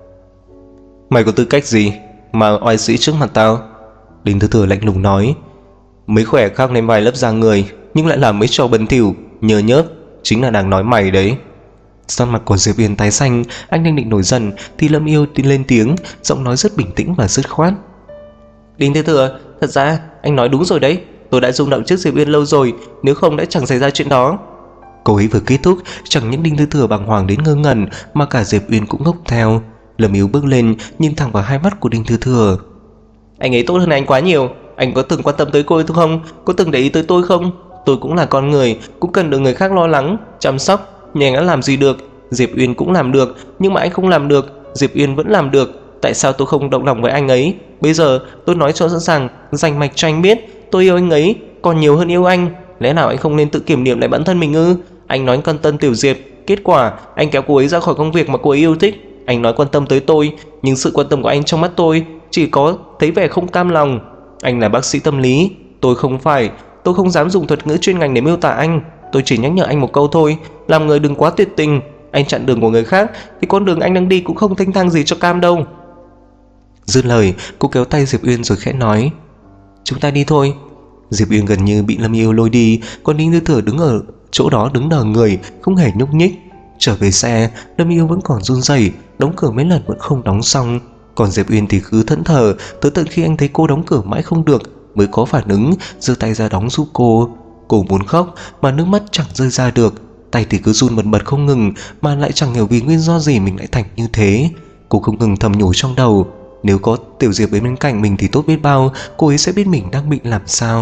Mày có tư cách gì mà oai sĩ trước mặt tao? Đinh Tư Thừa lạnh lùng nói. Mấy khỏe khác lên vài lớp da người, nhưng lại làm mấy trò bẩn thỉu nhờ nhớp, chính là đang nói mày đấy. Sắc mặt của Diệp Uyên tái xanh. Anh đang định nổi giận thì Lâm Yêu lên tiếng, giọng nói rất bình tĩnh và dứt khoát. Đinh Tư Thừa, thật ra anh nói đúng rồi đấy. Tôi đã rung động trước Diệp Uyên lâu rồi, nếu không đã chẳng xảy ra chuyện đó. Cô ấy vừa kết thúc, chẳng những Đinh Tư Thừa bàng hoàng đến ngơ ngẩn, mà cả Diệp Uyên cũng ngốc theo. Lâm Yêu bước lên, nhìn thẳng vào hai mắt của Đinh Tư Thừa. Anh ấy tốt hơn anh quá nhiều. Anh có từng quan tâm tới cô ấy không? Có từng để ý tới tôi không? Tôi cũng là con người, cũng cần được người khác lo lắng, chăm sóc. Nhưng anh đã làm gì được? Diệp Uyên cũng làm được, nhưng mà anh không làm được. Diệp Uyên vẫn làm được. Tại sao tôi không động lòng với anh ấy? Bây giờ tôi nói cho rõ ràng, rành mạch cho anh biết, tôi yêu anh ấy còn nhiều hơn yêu anh. Lẽ nào anh không nên tự kiểm điểm lại bản thân mình ư? Anh nói quan tâm Tiểu Diệp, kết quả anh kéo cô ấy ra khỏi công việc mà cô ấy yêu thích. Anh nói quan tâm tới tôi, nhưng sự quan tâm của anh trong mắt tôi chỉ có thấy vẻ không cam lòng. Anh là bác sĩ tâm lý, tôi không phải. Tôi không dám dùng thuật ngữ chuyên ngành để miêu tả anh. Tôi chỉ nhắc nhở anh một câu thôi, làm người đừng quá tuyệt tình. Anh chặn đường của người khác thì con đường anh đang đi cũng không thanh thang gì cho cam đâu. Dứt lời, cô kéo tay Diệp Uyên rồi khẽ nói, chúng ta đi thôi. Diệp Uyên gần như bị Lâm Yêu lôi đi, còn Đinh Tư Thừa đứng ở chỗ đó đứng đờ người, không hề nhúc nhích. Trở về xe, Lâm Yêu vẫn còn run rẩy, đóng cửa mấy lần vẫn không đóng xong. Còn Diệp Uyên thì cứ thẫn thờ, tới tận khi anh thấy cô đóng cửa mãi không được mới có phản ứng, giơ tay ra đóng giúp cô. Cô muốn khóc mà nước mắt chẳng rơi ra được, tay thì cứ run bần bật không ngừng, mà lại chẳng hiểu vì nguyên do gì mình lại thành như thế. Cô không ngừng thầm nhủ trong đầu, nếu có Tiểu Diệp bên cạnh mình thì tốt biết bao, cô ấy sẽ biết mình đang bị làm sao.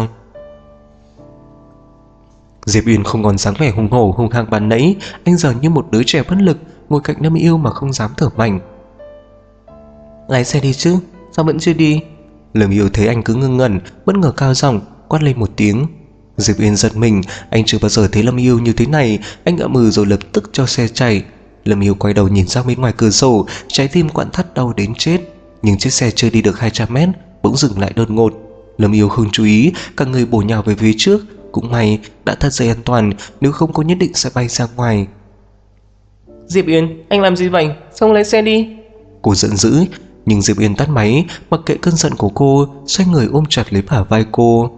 Diệp Uyên không còn dáng vẻ hùng hổ hung hăng ban nãy, anh giờ như một đứa trẻ bất lực ngồi cạnh Lâm Yêu mà không dám thở mạnh. Lái xe đi chứ, sao vẫn chưa đi? Lâm Yêu thấy anh cứ ngơ ngẩn, bất ngờ cao giọng quát lên một tiếng. Diệp Uyên giật mình, anh chưa bao giờ thấy Lâm Yêu như thế này, anh ậm ừ rồi lập tức cho xe chạy. Lâm Yêu quay đầu nhìn ra bên ngoài cửa sổ, trái tim quặn thắt đau đến chết. Nhưng chiếc xe chưa đi được 200 mét bỗng dừng lại đột ngột. Lâm Yêu không chú ý, cả người bổ nhào về phía trước. Cũng may đã thắt dây an toàn, nếu không cô nhất định sẽ bay ra ngoài. Diệp Uyên, anh làm gì vậy? Sao không lái xe đi? Cô giận dữ, nhưng Diệp Uyên tắt máy, mặc kệ cơn giận của cô, xoay người ôm chặt lấy bả vai cô.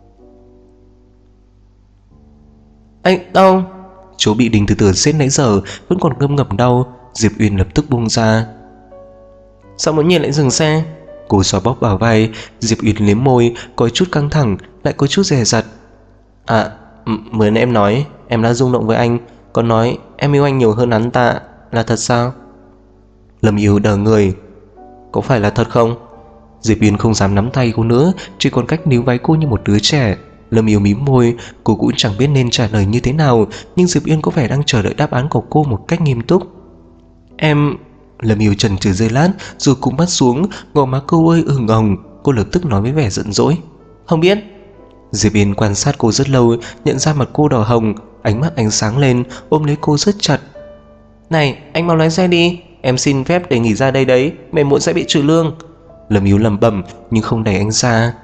Anh đau. Chỗ bị Đinh Từ Từ xiết nãy giờ vẫn còn ngâm ngầm đau. Diệp Uyên lập tức buông ra. Sao bỗng nhiên lại dừng xe? Cô xoa bóp bả vai. Diệp Uyên liếm môi, có chút căng thẳng, lại có chút dè dặt. Mới nãy em nói em đã rung động với anh, còn nói em yêu anh nhiều hơn hắn ta, là thật sao? Lâm Yêu đờ người. Có phải là thật không? Diệp Uyên không dám nắm tay cô nữa, chỉ còn cách níu váy cô như một đứa trẻ. Lâm Yêu mím môi, cô cũng chẳng biết nên trả lời như thế nào, nhưng Diệp Uyên có vẻ đang chờ đợi đáp án của cô một cách nghiêm túc. Em... Lâm Yêu chần chừ giây lát rồi cũng bắt xuống, gò má cô ơi ửng hồng. Cô lập tức nói với vẻ giận dỗi, không biết. Diệp Uyên quan sát cô rất lâu, nhận ra mặt cô đỏ hồng, ánh mắt ánh sáng lên, ôm lấy cô rất chặt. Này, anh mau lái xe đi, em xin phép để nghỉ ra đây đấy, mẹ muộn sẽ bị trừ lương. Lâm Yêu lẩm bẩm nhưng không đẩy anh ra.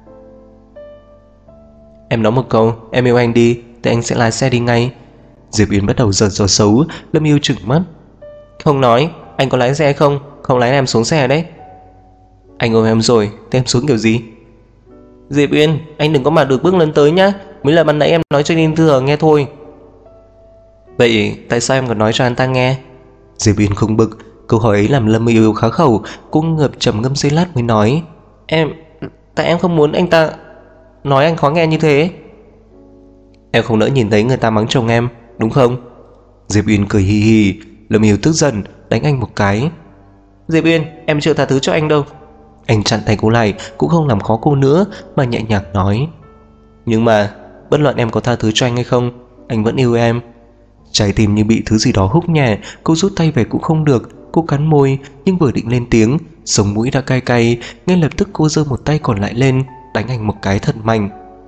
Em nói một câu, em yêu anh đi, thì anh sẽ lái xe đi ngay. Diệp Uyên bắt đầu giở trò xấu. Lâm Yêu trừng mắt. Không nói, anh có lái xe không? Không lái em xuống xe đấy. Anh ôm em rồi, thì em xuống kiểu gì? Diệp Uyên, anh đừng có mà được bước lên tới nhá. Mới là ban nãy em nói cho Đinh Thừa nghe thôi. Vậy tại sao em còn nói cho anh ta nghe? Diệp Uyên không bực. Câu hỏi ấy làm Lâm Yêu khá khẩu. Cô ngập trầm ngâm giây lát mới nói, tại em không muốn anh ta nói anh khó nghe như thế. Em không nỡ nhìn thấy người ta mắng chồng em, đúng không? Diệp Uyên cười hì hì. Lâm Yêu tức giận đánh anh một cái. Diệp Uyên, em chưa tha thứ cho anh đâu. Anh chặn tay cô lại, cũng không làm khó cô nữa, mà nhẹ nhàng nói, nhưng mà bất luận em có tha thứ cho anh hay không, anh vẫn yêu em. Trái tim như bị thứ gì đó húc nhẹ. Cô rút tay về cũng không được. Cô cắn môi, nhưng vừa định lên tiếng, sống mũi đã cay cay. Ngay lập tức cô giơ một tay còn lại lên, đánh anh một cái thật mạnh.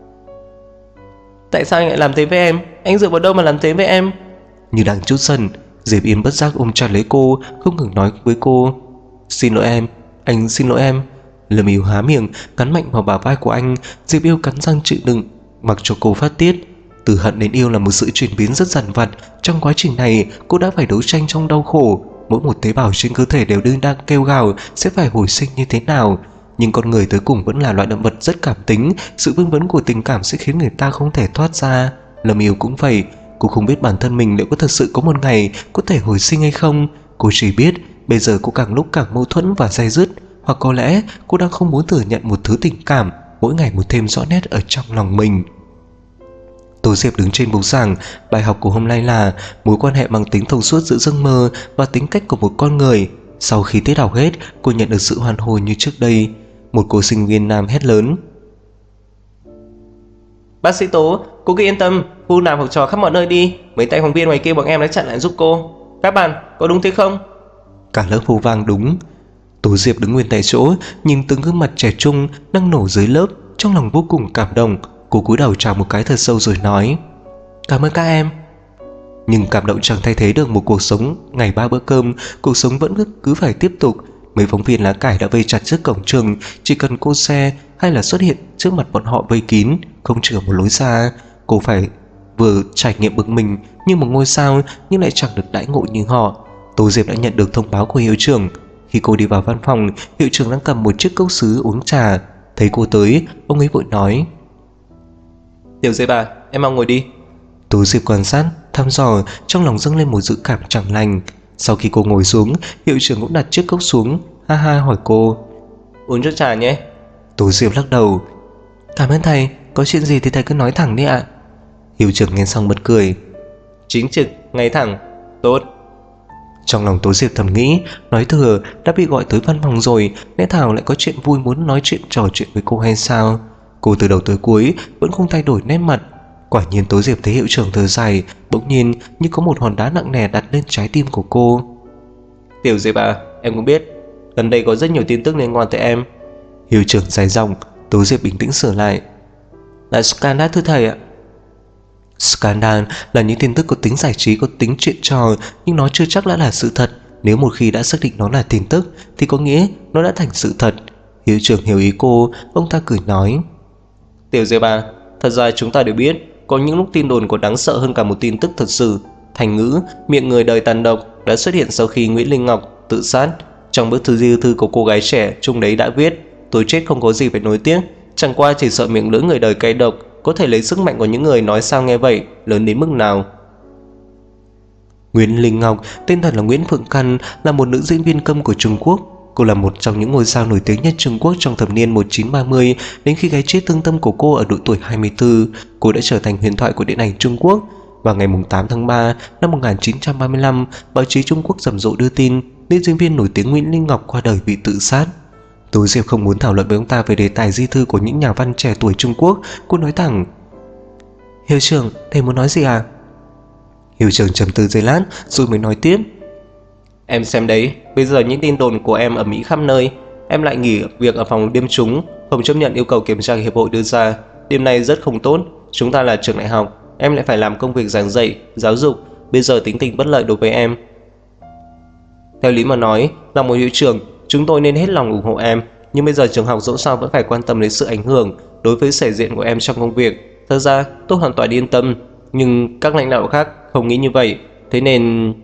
Tại sao anh lại làm thế với em? Anh dựa vào đâu mà làm thế với em? Như đang chút giận, Diệp Yên bất giác ôm chặt lấy cô, không ngừng nói với cô, xin lỗi em, anh xin lỗi em. Lâm Yêu há miệng cắn mạnh vào bả vai của anh. Diệp Yêu cắn răng chịu đựng, mặc cho cô phát tiết. Từ hận đến yêu là một sự chuyển biến rất dằn vặt. Trong quá trình này, cô đã phải đấu tranh trong đau khổ. Mỗi một tế bào trên cơ thể đều đang kêu gào sẽ phải hồi sinh như thế nào. Nhưng con người tới cùng vẫn là loại động vật rất cảm tính. Sự vương vấn của tình cảm sẽ khiến người ta không thể thoát ra. Lâm Yêu cũng vậy. Cô không biết bản thân mình liệu có thật sự có một ngày có thể hồi sinh hay không. Cô chỉ biết bây giờ cô càng lúc càng mâu thuẫn và day dứt. Hoặc có lẽ cô đang không muốn thừa nhận một thứ tình cảm mỗi ngày một thêm rõ nét ở trong lòng mình. Tô Diệp đứng trên bục giảng. Bài học của hôm nay là mối quan hệ mang tính thông suốt giữa giấc mơ và tính cách của một con người. Sau khi tiết học hết, cô nhận được sự hoàn hồn như trước đây. Một cô sinh viên nam hét lớn, bác sĩ Tố, cô cứ yên tâm, khu nào học trò khắp mọi nơi đi. Mấy tay phóng viên ngoài kia bọn em đã chặn lại giúp cô. Các bạn, có đúng thế không? Cả lớp hô vang đúng. Tố Diệp đứng nguyên tại chỗ, nhìn từng gương mặt trẻ trung đang nổ dưới lớp, trong lòng vô cùng cảm động. Cô cúi đầu chào một cái thật sâu rồi nói, cảm ơn các em. Nhưng cảm động chẳng thay thế được một cuộc sống ngày 3 bữa cơm. Cuộc sống vẫn cứ phải tiếp tục. Mấy phóng viên lá cải đã vây chặt trước cổng trường, chỉ cần cô xe hay là xuất hiện trước mặt bọn họ vây kín, không chừa một lối ra. Cô phải vừa trải nghiệm bực mình như một ngôi sao nhưng lại chẳng được đãi ngộ như họ. Tô Diệp đã nhận được thông báo của hiệu trưởng. Khi cô đi vào văn phòng, hiệu trưởng đang cầm một chiếc cốc sứ uống trà. Thấy cô tới, ông ấy vội nói: "Tiểu Diệp à, em mau ngồi đi." Tô Diệp quan sát, thăm dò, trong lòng dâng lên một dự cảm chẳng lành. Sau khi cô ngồi xuống, hiệu trưởng cũng đặt chiếc cốc xuống, ha ha hỏi cô: "Uống chút trà nhé." Tô Diệp lắc đầu: "Cảm ơn thầy, có chuyện gì thì thầy cứ nói thẳng đi ạ." Hiệu trưởng nghe xong bật cười: "Chính trực, ngay thẳng, tốt." Trong lòng Tô Diệp thầm nghĩ, nói thừa đã bị gọi tới văn phòng rồi, lẽ Thảo lại có chuyện vui muốn nói chuyện trò chuyện với cô hay sao? Cô từ đầu tới cuối vẫn không thay đổi nét mặt. Quả nhiên Tô Diệp thấy hiệu trưởng thở dài, bỗng nhiên như có một hòn đá nặng nề đặt lên trái tim của cô. "Tiểu Diệp à, em cũng biết gần đây có rất nhiều tin tức liên quan tới em." Hiệu trưởng dài dòng. Tô Diệp bình tĩnh sửa lại: "Là scandal thưa thầy ạ." Scandal là những tin tức có tính giải trí, có tính chuyện trò, nhưng nó chưa chắc đã là sự thật. Nếu một khi đã xác định nó là tin tức thì có nghĩa nó đã thành sự thật. Hiệu trưởng hiểu ý cô, ông ta cười nói: "Tiểu Diệp à, thật ra chúng ta đều biết có những lúc tin đồn còn đáng sợ hơn cả một tin tức thật sự. Thành ngữ miệng người đời tàn độc đã xuất hiện sau khi Nguyễn Linh Ngọc tự sát. Trong bức thư riêng thư của cô gái trẻ, chung đấy đã viết: tôi chết không có gì phải nối tiếc, chẳng qua chỉ sợ miệng lưỡi người đời cay độc có thể lấy sức mạnh của những người nói sao nghe vậy lớn đến mức nào." Nguyễn Linh Ngọc, tên thật là Nguyễn Phượng Căn, là một nữ diễn viên câm của Trung Quốc. Cô là một trong những ngôi sao nổi tiếng nhất Trung Quốc trong thập niên 1930, đến khi cái chết thương tâm của cô ở độ tuổi 24, cô đã trở thành huyền thoại của điện ảnh Trung Quốc. Vào ngày 8 tháng 3 năm 1935, báo chí Trung Quốc rầm rộ đưa tin nữ diễn viên nổi tiếng Nguyễn Linh Ngọc qua đời bị tự sát. Tô Diệp không muốn thảo luận với ông ta về đề tài di thư của những nhà văn trẻ tuổi Trung Quốc. Cô nói thẳng: "Hiệu trưởng, thầy muốn nói gì à?" Hiệu trưởng trầm tư giây lát rồi mới nói tiếp: "Em xem đấy, bây giờ những tin đồn của em ở Mỹ khắp nơi. Em lại nghỉ việc ở phòng liêm trúng, không chấp nhận yêu cầu kiểm tra hiệp hội đưa ra. Điều này rất không tốt. Chúng ta là trường đại học, em lại phải làm công việc giảng dạy, giáo dục. Bây giờ tính tình bất lợi đối với em. Theo lý mà nói, là một hiệu trưởng, chúng tôi nên hết lòng ủng hộ em. Nhưng bây giờ trường học dẫu sao vẫn phải quan tâm đến sự ảnh hưởng đối với thể diện của em trong công việc. Thật ra tôi hoàn toàn yên tâm, nhưng các lãnh đạo khác không nghĩ như vậy. Thế nên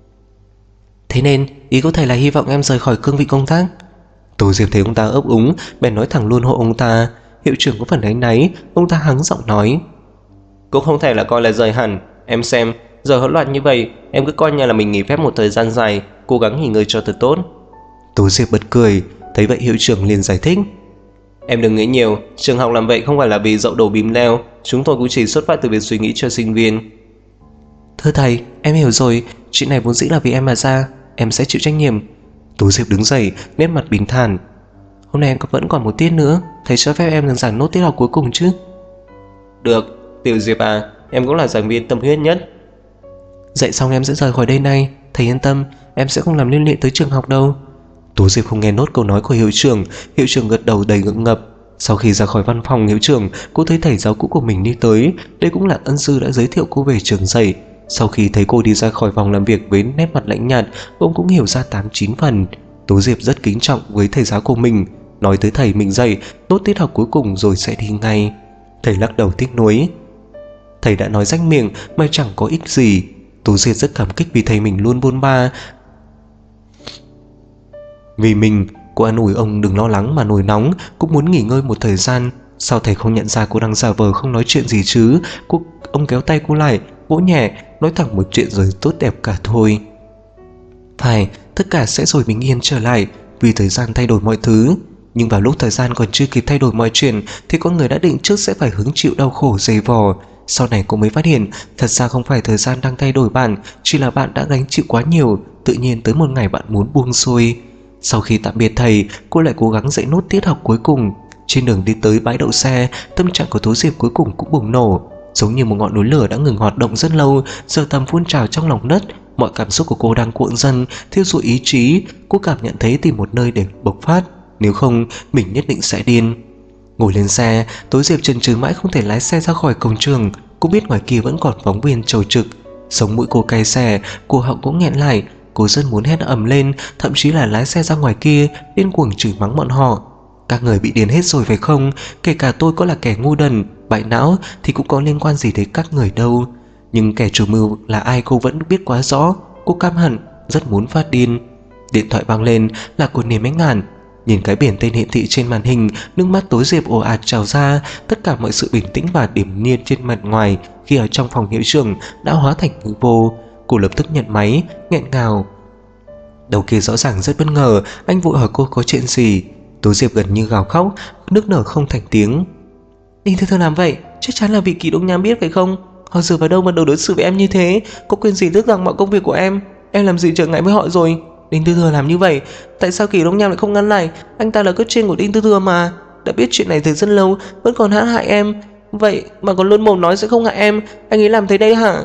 ý của thầy là hy vọng em rời khỏi cương vị công tác?" Tô Diệp thấy ông ta ấp úng, bèn nói thẳng luôn hộ ông ta. Hiệu trưởng có phần áy náy, ông ta hắng giọng nói: "Cũng không thể là coi là rời hẳn. Em xem, giờ hỗn loạn như vậy, em cứ coi như là mình nghỉ phép một thời gian dài, cố gắng nghỉ ngơi cho thật tốt." Tô Diệp bật cười. Thấy vậy hiệu trưởng liền giải thích: "Em đừng nghĩ nhiều, trường học làm vậy không phải là vì dậu đầu bìm leo, chúng tôi cũng chỉ xuất phát từ việc suy nghĩ cho sinh viên." "Thưa thầy, em hiểu rồi, chuyện này vốn dĩ là vì em mà ra, em sẽ chịu trách nhiệm." Tô Diệp đứng dậy, nét mặt bình thản: "Hôm nay em vẫn còn một tiết nữa, thầy cho phép em được giảng nốt tiết học cuối cùng chứ?" "Được, Tiểu Diệp à, em cũng là giảng viên tâm huyết nhất. Dạy xong em sẽ rời khỏi đây này, thầy yên tâm, em sẽ không làm liên lụy tới trường học đâu." Tô Diệp không nghe nốt câu nói của hiệu trưởng gật đầu đầy ngượng ngập. Sau khi ra khỏi văn phòng hiệu trưởng, cô thấy thầy giáo cũ của mình đi tới. Đây cũng là ân sư đã giới thiệu cô về trường dạy. Sau khi thấy cô đi ra khỏi phòng làm việc với nét mặt lạnh nhạt, ông cũng hiểu ra 8-9 phần. Tô Diệp rất kính trọng với thầy giáo của mình, nói tới thầy mình dạy nốt tiết học cuối cùng rồi sẽ đi ngay. Thầy lắc đầu tiếc nuối: "Thầy đã nói rách miệng mà chẳng có ích gì." Tô Diệp rất cảm kích vì thầy mình luôn bôn ba vì mình. Cô an ủi ông đừng lo lắng mà nổi nóng, cũng muốn nghỉ ngơi một thời gian. Sao thầy không nhận ra cô đang giả vờ không nói chuyện gì chứ? Ông kéo tay cô lại, vỗ nhẹ, nói thẳng một chuyện rồi tốt đẹp cả thôi: "Phải, tất cả sẽ rồi bình yên trở lại, vì thời gian thay đổi mọi thứ." Nhưng vào lúc thời gian còn chưa kịp thay đổi mọi chuyện thì con người đã định trước sẽ phải hứng chịu đau khổ dày vò. Sau này cô mới phát hiện thật ra không phải thời gian đang thay đổi bạn, chỉ là bạn đã gánh chịu quá nhiều. Tự nhiên tới một ngày bạn muốn buông xuôi. Sau khi tạm biệt thầy, cô lại cố gắng dạy nốt tiết học cuối cùng. Trên đường đi tới bãi đậu xe, tâm trạng của Tố Diệp cuối cùng cũng bùng nổ. Giống như một ngọn núi lửa đã ngừng hoạt động rất lâu, giờ thầm phun trào trong lòng đất. Mọi cảm xúc của cô đang cuộn dần, thiêu rụi ý chí. Cô cảm nhận thấy tìm một nơi để bộc phát, nếu không mình nhất định sẽ điên. Ngồi lên xe, Tố Diệp chần chừ mãi không thể lái xe ra khỏi cổng trường. Cô biết ngoài kia vẫn còn phóng viên chầu trực. Sống mũi cô cay xè, cổ họng cũng nghẹn lại. Cô rất muốn hét ầm lên, thậm chí là lái xe ra ngoài kia điên cuồng chửi mắng bọn họ. Các người bị điên hết rồi phải không? Kể cả tôi có là kẻ ngu đần, bại não thì cũng có liên quan gì đến các người đâu. Nhưng kẻ chủ mưu là ai cô vẫn biết quá rõ. Cô căm hận, rất muốn phát điên. Điện thoại vang lên là của Niềm Ánh Ngàn. Nhìn cái biển tên hiển thị trên màn hình, nước mắt Tố Diệp ồ ạt trào ra. Tất cả mọi sự bình tĩnh và điềm nhiên trên mặt ngoài khi ở trong phòng hiệu trưởng đã hóa thành hư vô. Cô lập tức nhận máy, nghẹn ngào. Đầu kia rõ ràng rất bất ngờ. Anh vội hỏi cô có chuyện gì. Tố Diệp gần như gào khóc, nước nở không thành tiếng. Đinh Thư Thư làm vậy chắc chắn là vì Kỳ Đông Nham biết phải không? Họ dựa vào đâu mà đối xử với em như thế? Có quyền gì tước rằng mọi công việc của em? Em làm gì trở ngại với họ rồi? Đinh Thư Thư làm như vậy, tại sao Kỳ Đông Nham lại không ngăn lại? Anh ta là cấp trên của Đinh Thư Thư mà. Đã biết chuyện này từ rất lâu, vẫn còn hãm hại em. Vậy mà còn luôn mồm nói sẽ không hại em. Anh ấy làm thế đây hả?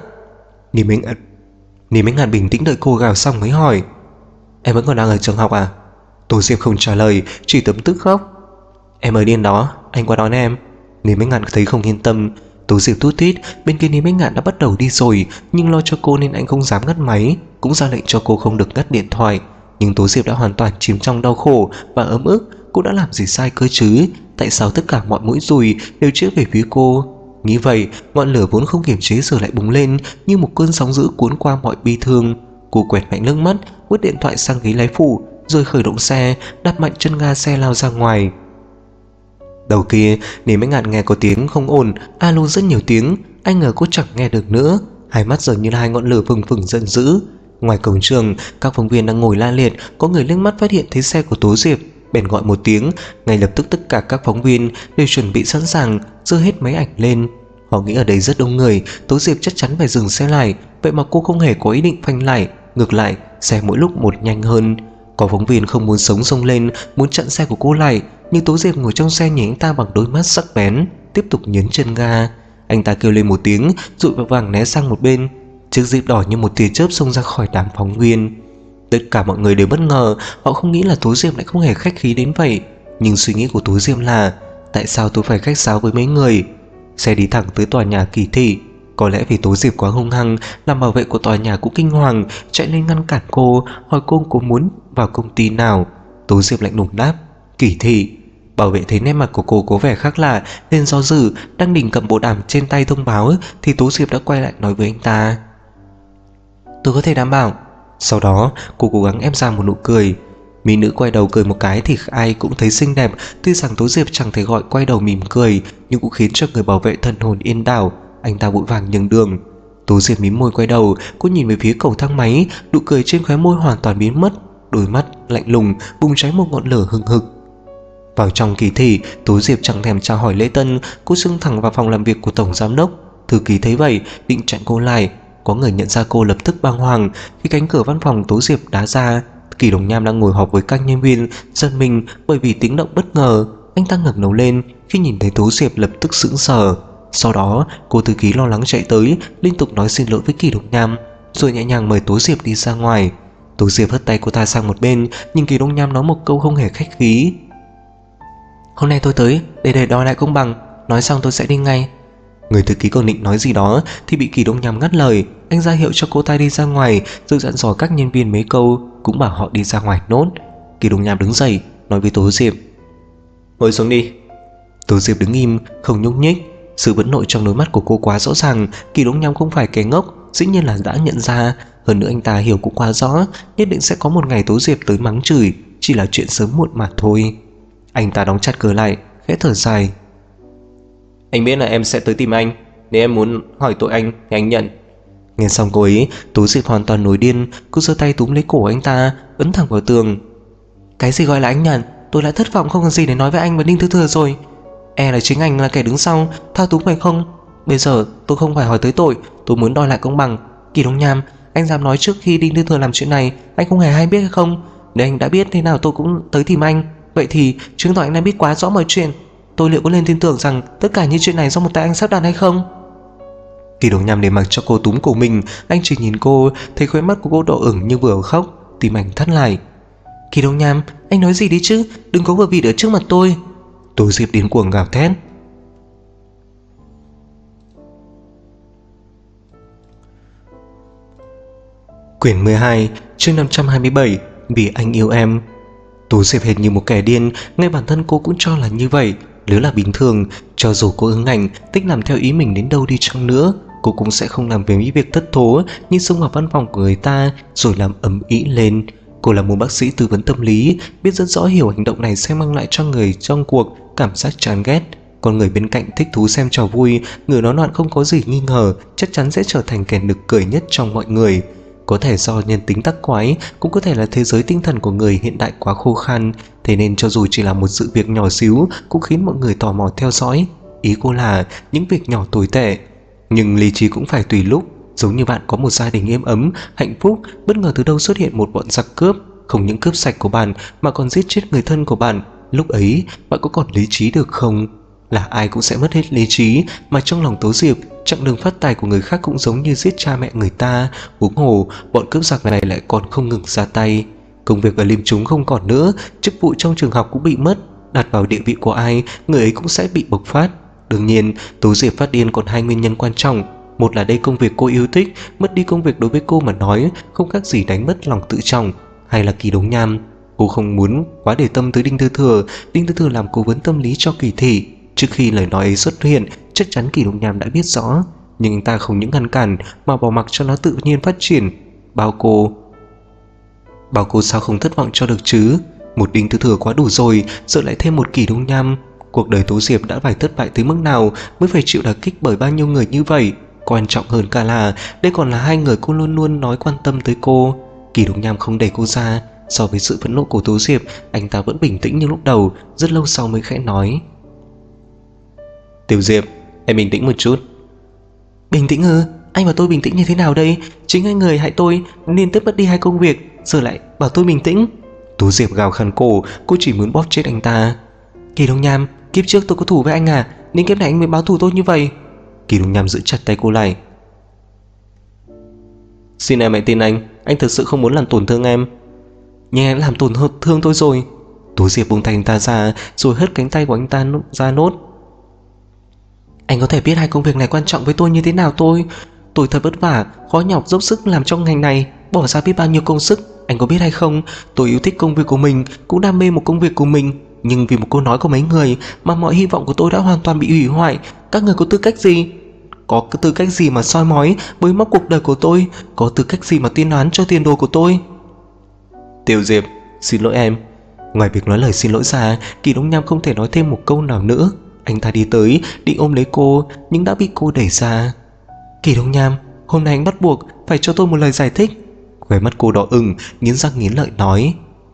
Niềm Ánh Ngàn bình tĩnh đợi cô gào xong mới hỏi, em vẫn còn đang ở trường học à? Tô Diệp không trả lời, chỉ tấm tức khóc. Em ở điên đó, anh qua đón em. Niềm Ánh Ngàn thấy không yên tâm. Tô Diệp tút tít, bên kia Niềm Ánh Ngàn đã bắt đầu đi rồi, nhưng lo cho cô nên anh không dám ngắt máy, cũng ra lệnh cho cô không được ngắt điện thoại. Nhưng Tố Diệp đã hoàn toàn chìm trong đau khổ và ấm ức. Cô đã làm gì sai cơ chứ? Tại sao tất cả mọi mũi dùi đều chĩa về phía cô? Nghĩ vậy, ngọn lửa vốn không kiềm chế giờ lại bùng lên như một cơn sóng dữ cuốn qua mọi bi thương. Cô quẹt mạnh nước mắt, vứt điện thoại sang ghế lái phụ, rồi khởi động xe, đạp mạnh chân ga xe lao ra ngoài. Đầu kia, Niềm Ánh Ngàn nghe có tiếng không ổn, alo rất nhiều tiếng. Anh ngờ cô chẳng nghe được nữa. Hai mắt giờ như là hai ngọn lửa phừng phừng giận dữ. Ngoài cổng trường, các phóng viên đang ngồi la liệt. Có người liếc mắt phát hiện thấy xe của Tố Diệp, bèn gọi một tiếng. Ngay lập tức tất cả các phóng viên đều chuẩn bị sẵn sàng, giơ hết máy ảnh lên. Họ nghĩ ở đây rất đông người, Tố Diệp chắc chắn phải dừng xe lại. Vậy mà cô không hề có ý định phanh lại. Ngược lại, xe mỗi lúc một nhanh hơn. Có phóng viên không muốn sống xông lên, muốn chặn xe của cô lại, nhưng Tố Diệp ngồi trong xe nhìn anh ta bằng đôi mắt sắc bén, tiếp tục nhấn chân ga. Anh ta kêu lên một tiếng, dụi vào vàng né sang một bên. Chiếc Jeep đỏ như một tia chớp xông ra khỏi đám phóng viên. Tất cả mọi người đều bất ngờ, họ không nghĩ là Tố Diệp lại không hề khách khí đến vậy. Nhưng suy nghĩ của Tố Diệp là, tại sao tôi phải khách sáo với mấy người? Xe đi thẳng tới tòa nhà Kỳ thị. Có lẽ vì Tố Diệp quá hung hăng, làm bảo vệ của tòa nhà cũng kinh hoàng, chạy lên ngăn cản cô, hỏi cô có muốn vào công ty nào. Tố Diệp lạnh lùng đáp, Kỳ thị. Bảo vệ thấy nét mặt của cô có vẻ khác lạ nên do dự, đang định cầm bộ đàm trên tay thông báo thì Tố Diệp đã quay lại nói với anh ta, tôi có thể đảm bảo. Sau đó cô cố gắng ép ra một nụ cười. Mỹ nữ quay đầu cười một cái thì ai cũng thấy xinh đẹp. Tuy rằng Tố Diệp chẳng thể gọi quay đầu mỉm cười, nhưng cũng khiến cho người bảo vệ thần hồn yên đảo. Anh ta vội vàng nhường đường. Tố Diệp mím môi quay đầu, cô nhìn về phía cầu thang máy, nụ cười trên khóe môi hoàn toàn biến mất. Đôi mắt lạnh lùng bùng cháy một ngọn lửa hừng hực. Vào trong kỳ thị, Tố Diệp chẳng thèm chào hỏi lễ tân, cô xông thẳng vào phòng làm việc của tổng giám đốc. Thư ký thấy vậy định chặn cô lại. Có người nhận ra cô lập tức bàng hoàng. Khi cánh cửa văn phòng Tố Diệp đá ra, Kỳ Đồng Nham đang ngồi họp với các nhân viên, giật mình bởi vì tiếng động bất ngờ. Anh ta ngẩng đầu lên, khi nhìn thấy Tố Diệp lập tức sững sờ. Sau đó cô thư ký lo lắng chạy tới, liên tục nói xin lỗi với Kỳ Đồng Nham, rồi nhẹ nhàng mời Tố Diệp đi ra ngoài. Tố Diệp hất tay cô ta sang một bên, nhưng Kỳ Đồng Nham nói một câu không hề khách khí, hôm nay tôi tới để đòi lại công bằng, nói xong tôi sẽ đi ngay. Người thư ký còn định nói gì đó thì bị Kỳ Đông Nham ngắt lời. Anh ra hiệu cho cô ta đi ra ngoài, rồi dặn dò các nhân viên mấy câu, cũng bảo họ đi ra ngoài nốt. Kỳ Đông Nham đứng dậy nói với Tố Diệp, ngồi xuống đi. Tố Diệp đứng im không nhúc nhích. Sự vẫn nộ trong đôi mắt của cô quá rõ ràng. Kỳ Đông Nham không phải kẻ ngốc, dĩ nhiên là đã nhận ra. Hơn nữa anh ta hiểu cũng quá rõ, nhất định sẽ có một ngày Tố Diệp tới mắng chửi, chỉ là chuyện sớm muộn mà thôi. Anh ta đóng chặt cửa lại, khẽ thở dài, anh biết là em sẽ tới tìm anh, nếu em muốn hỏi tội anh thì anh nhận. Nghe xong cô ấy, Tố Diệp hoàn toàn nổi điên. Cô giơ tay túm lấy cổ anh ta, ấn thẳng vào tường. Cái gì gọi là anh nhận? Tôi đã thất vọng không còn gì để nói với anh và Đinh Thư Thừa rồi. E là chính anh là kẻ đứng sau thao túng phải không? Bây giờ tôi không phải hỏi tới tội, tôi muốn đòi lại công bằng. Kỳ Đông Nham, anh dám nói trước khi Đinh Thư Thừa làm chuyện này anh không hề hay biết hay không? Nếu anh đã biết thế nào tôi cũng tới tìm anh, vậy thì chứng tỏ anh đã biết quá rõ mọi chuyện. Tôi liệu có nên tin tưởng rằng tất cả những chuyện này do một tay anh sắp đặt hay không? Kỳ Đông Nham để mặc cho cô túm cổ mình, anh chỉ nhìn cô, thấy khóe mắt của cô đỏ ửng như vừa khóc, tim anh thắt lại. Kỳ Đông Nham, anh nói gì đi chứ, đừng có vừa vịt ở trước mặt tôi. Tố Diệp điên cuồng gào thét. Quyển 12, chương 527, Vì anh yêu em. Tú Diệp hệt như một kẻ điên, ngay bản thân cô cũng cho là như vậy. Nếu là bình thường, cho dù cô ứng ảnh, thích làm theo ý mình đến đâu đi chăng nữa, cô cũng sẽ không làm về những việc thất thố như xông vào văn phòng của người ta rồi làm ầm ĩ lên. Cô là một bác sĩ tư vấn tâm lý, biết rất rõ hiểu hành động này sẽ mang lại cho người trong cuộc cảm giác chán ghét. Còn người bên cạnh thích thú xem trò vui, người đó loạn không có gì nghi ngờ chắc chắn sẽ trở thành kẻ nực cười nhất trong mọi người. Có thể do nhân tính tắc quái, cũng có thể là thế giới tinh thần của người hiện đại quá khô khan, thế nên cho dù chỉ là một sự việc nhỏ xíu cũng khiến mọi người tò mò theo dõi. Ý cô là những việc nhỏ tồi tệ, nhưng lý trí cũng phải tùy lúc. Giống như bạn có một gia đình êm ấm, hạnh phúc, bất ngờ từ đâu xuất hiện một bọn giặc cướp, không những cướp sạch của bạn mà còn giết chết người thân của bạn. Lúc ấy bạn có còn lý trí được không? Là ai cũng sẽ mất hết lý trí, mà trong lòng Tố Diệp, chặng đường phát tài của người khác cũng giống như giết cha mẹ người ta. Huống hồ bọn cướp giặc này lại còn không ngừng ra tay. Công việc ở liêm chúng không còn nữa, chức vụ trong trường học cũng bị mất. Đặt vào địa vị của ai, người ấy cũng sẽ bị bộc phát. Đương nhiên, Tố Diệp phát điên còn hai nguyên nhân quan trọng. Một là đây công việc cô yêu thích, mất đi công việc đối với cô mà nói không khác gì đánh mất lòng tự trọng. Hay là Kỳ Đống Nham, cô không muốn quá để tâm tới Đinh Tư Thừa. Đinh Tư Thừa làm cố vấn tâm lý cho Kỳ Thị. Trước khi lời nói ấy xuất hiện, chắc chắn Kỳ Đống Nham đã biết rõ, nhưng anh ta không những ngăn cản mà bỏ mặc cho nó tự nhiên phát triển. Bảo cô sao không thất vọng cho được chứ? Một Đinh Tư Thừa quá đủ rồi, giờ lại thêm một Kỳ Đống Nham. Cuộc đời Tố Diệp đã phải thất bại tới mức nào mới phải chịu đả kích bởi bao nhiêu người như vậy? Quan trọng hơn cả là đây còn là hai người cô luôn luôn nói quan tâm tới cô. Kỳ Đống Nham không đẩy cô ra. So với sự phẫn nộ của Tố Diệp, anh ta vẫn bình tĩnh như lúc đầu. Rất lâu sau mới khẽ nói: Tiểu Diệp, em bình tĩnh một chút. Bình tĩnh ư? Anh bảo tôi bình tĩnh như thế nào đây? Chính anh người hại tôi nên tiếp mất đi hai công việc, giờ lại bảo tôi bình tĩnh. Tố Diệp gào khàn cổ, cô chỉ muốn bóp chết anh ta. Kỳ Đống Nham, kiếp trước tôi có thù với anh à, nên kiếp này anh mới báo thù tôi như vậy. Kỳ Đống Nham giữ chặt tay cô lại. Xin em hãy tin anh thực sự không muốn làm tổn thương em. Nhưng anh làm tổn thương tôi rồi. Tố Diệp buông tay anh ta ra rồi hất cánh tay của anh ta ra nốt. Anh có thể biết hai công việc này quan trọng với tôi như thế nào tôi thật vất vả, khó nhọc dốc sức làm trong ngành này, bỏ ra biết bao nhiêu công sức. Anh có biết hay không, tôi yêu thích công việc của mình, cũng đam mê một công việc của mình, nhưng vì một câu nói của mấy người mà mọi hy vọng của tôi đã hoàn toàn bị hủy hoại. Các người có tư cách gì? Có tư cách gì mà soi mói bới móc cuộc đời của tôi? Có tư cách gì mà tiên đoán cho tiền đồ của tôi? Tiểu Diệp, xin lỗi em. Ngoài việc nói lời xin lỗi ra, Kỳ Đống Nham không thể nói thêm một câu nào nữa. Anh ta đi tới định ôm lấy cô nhưng đã bị cô đẩy ra. Kỳ Đống Nham, hôm nay anh bắt buộc phải cho tôi một lời giải thích. Khóe mắt cô đỏ ửng, nghiến răng nghiến lợi nói.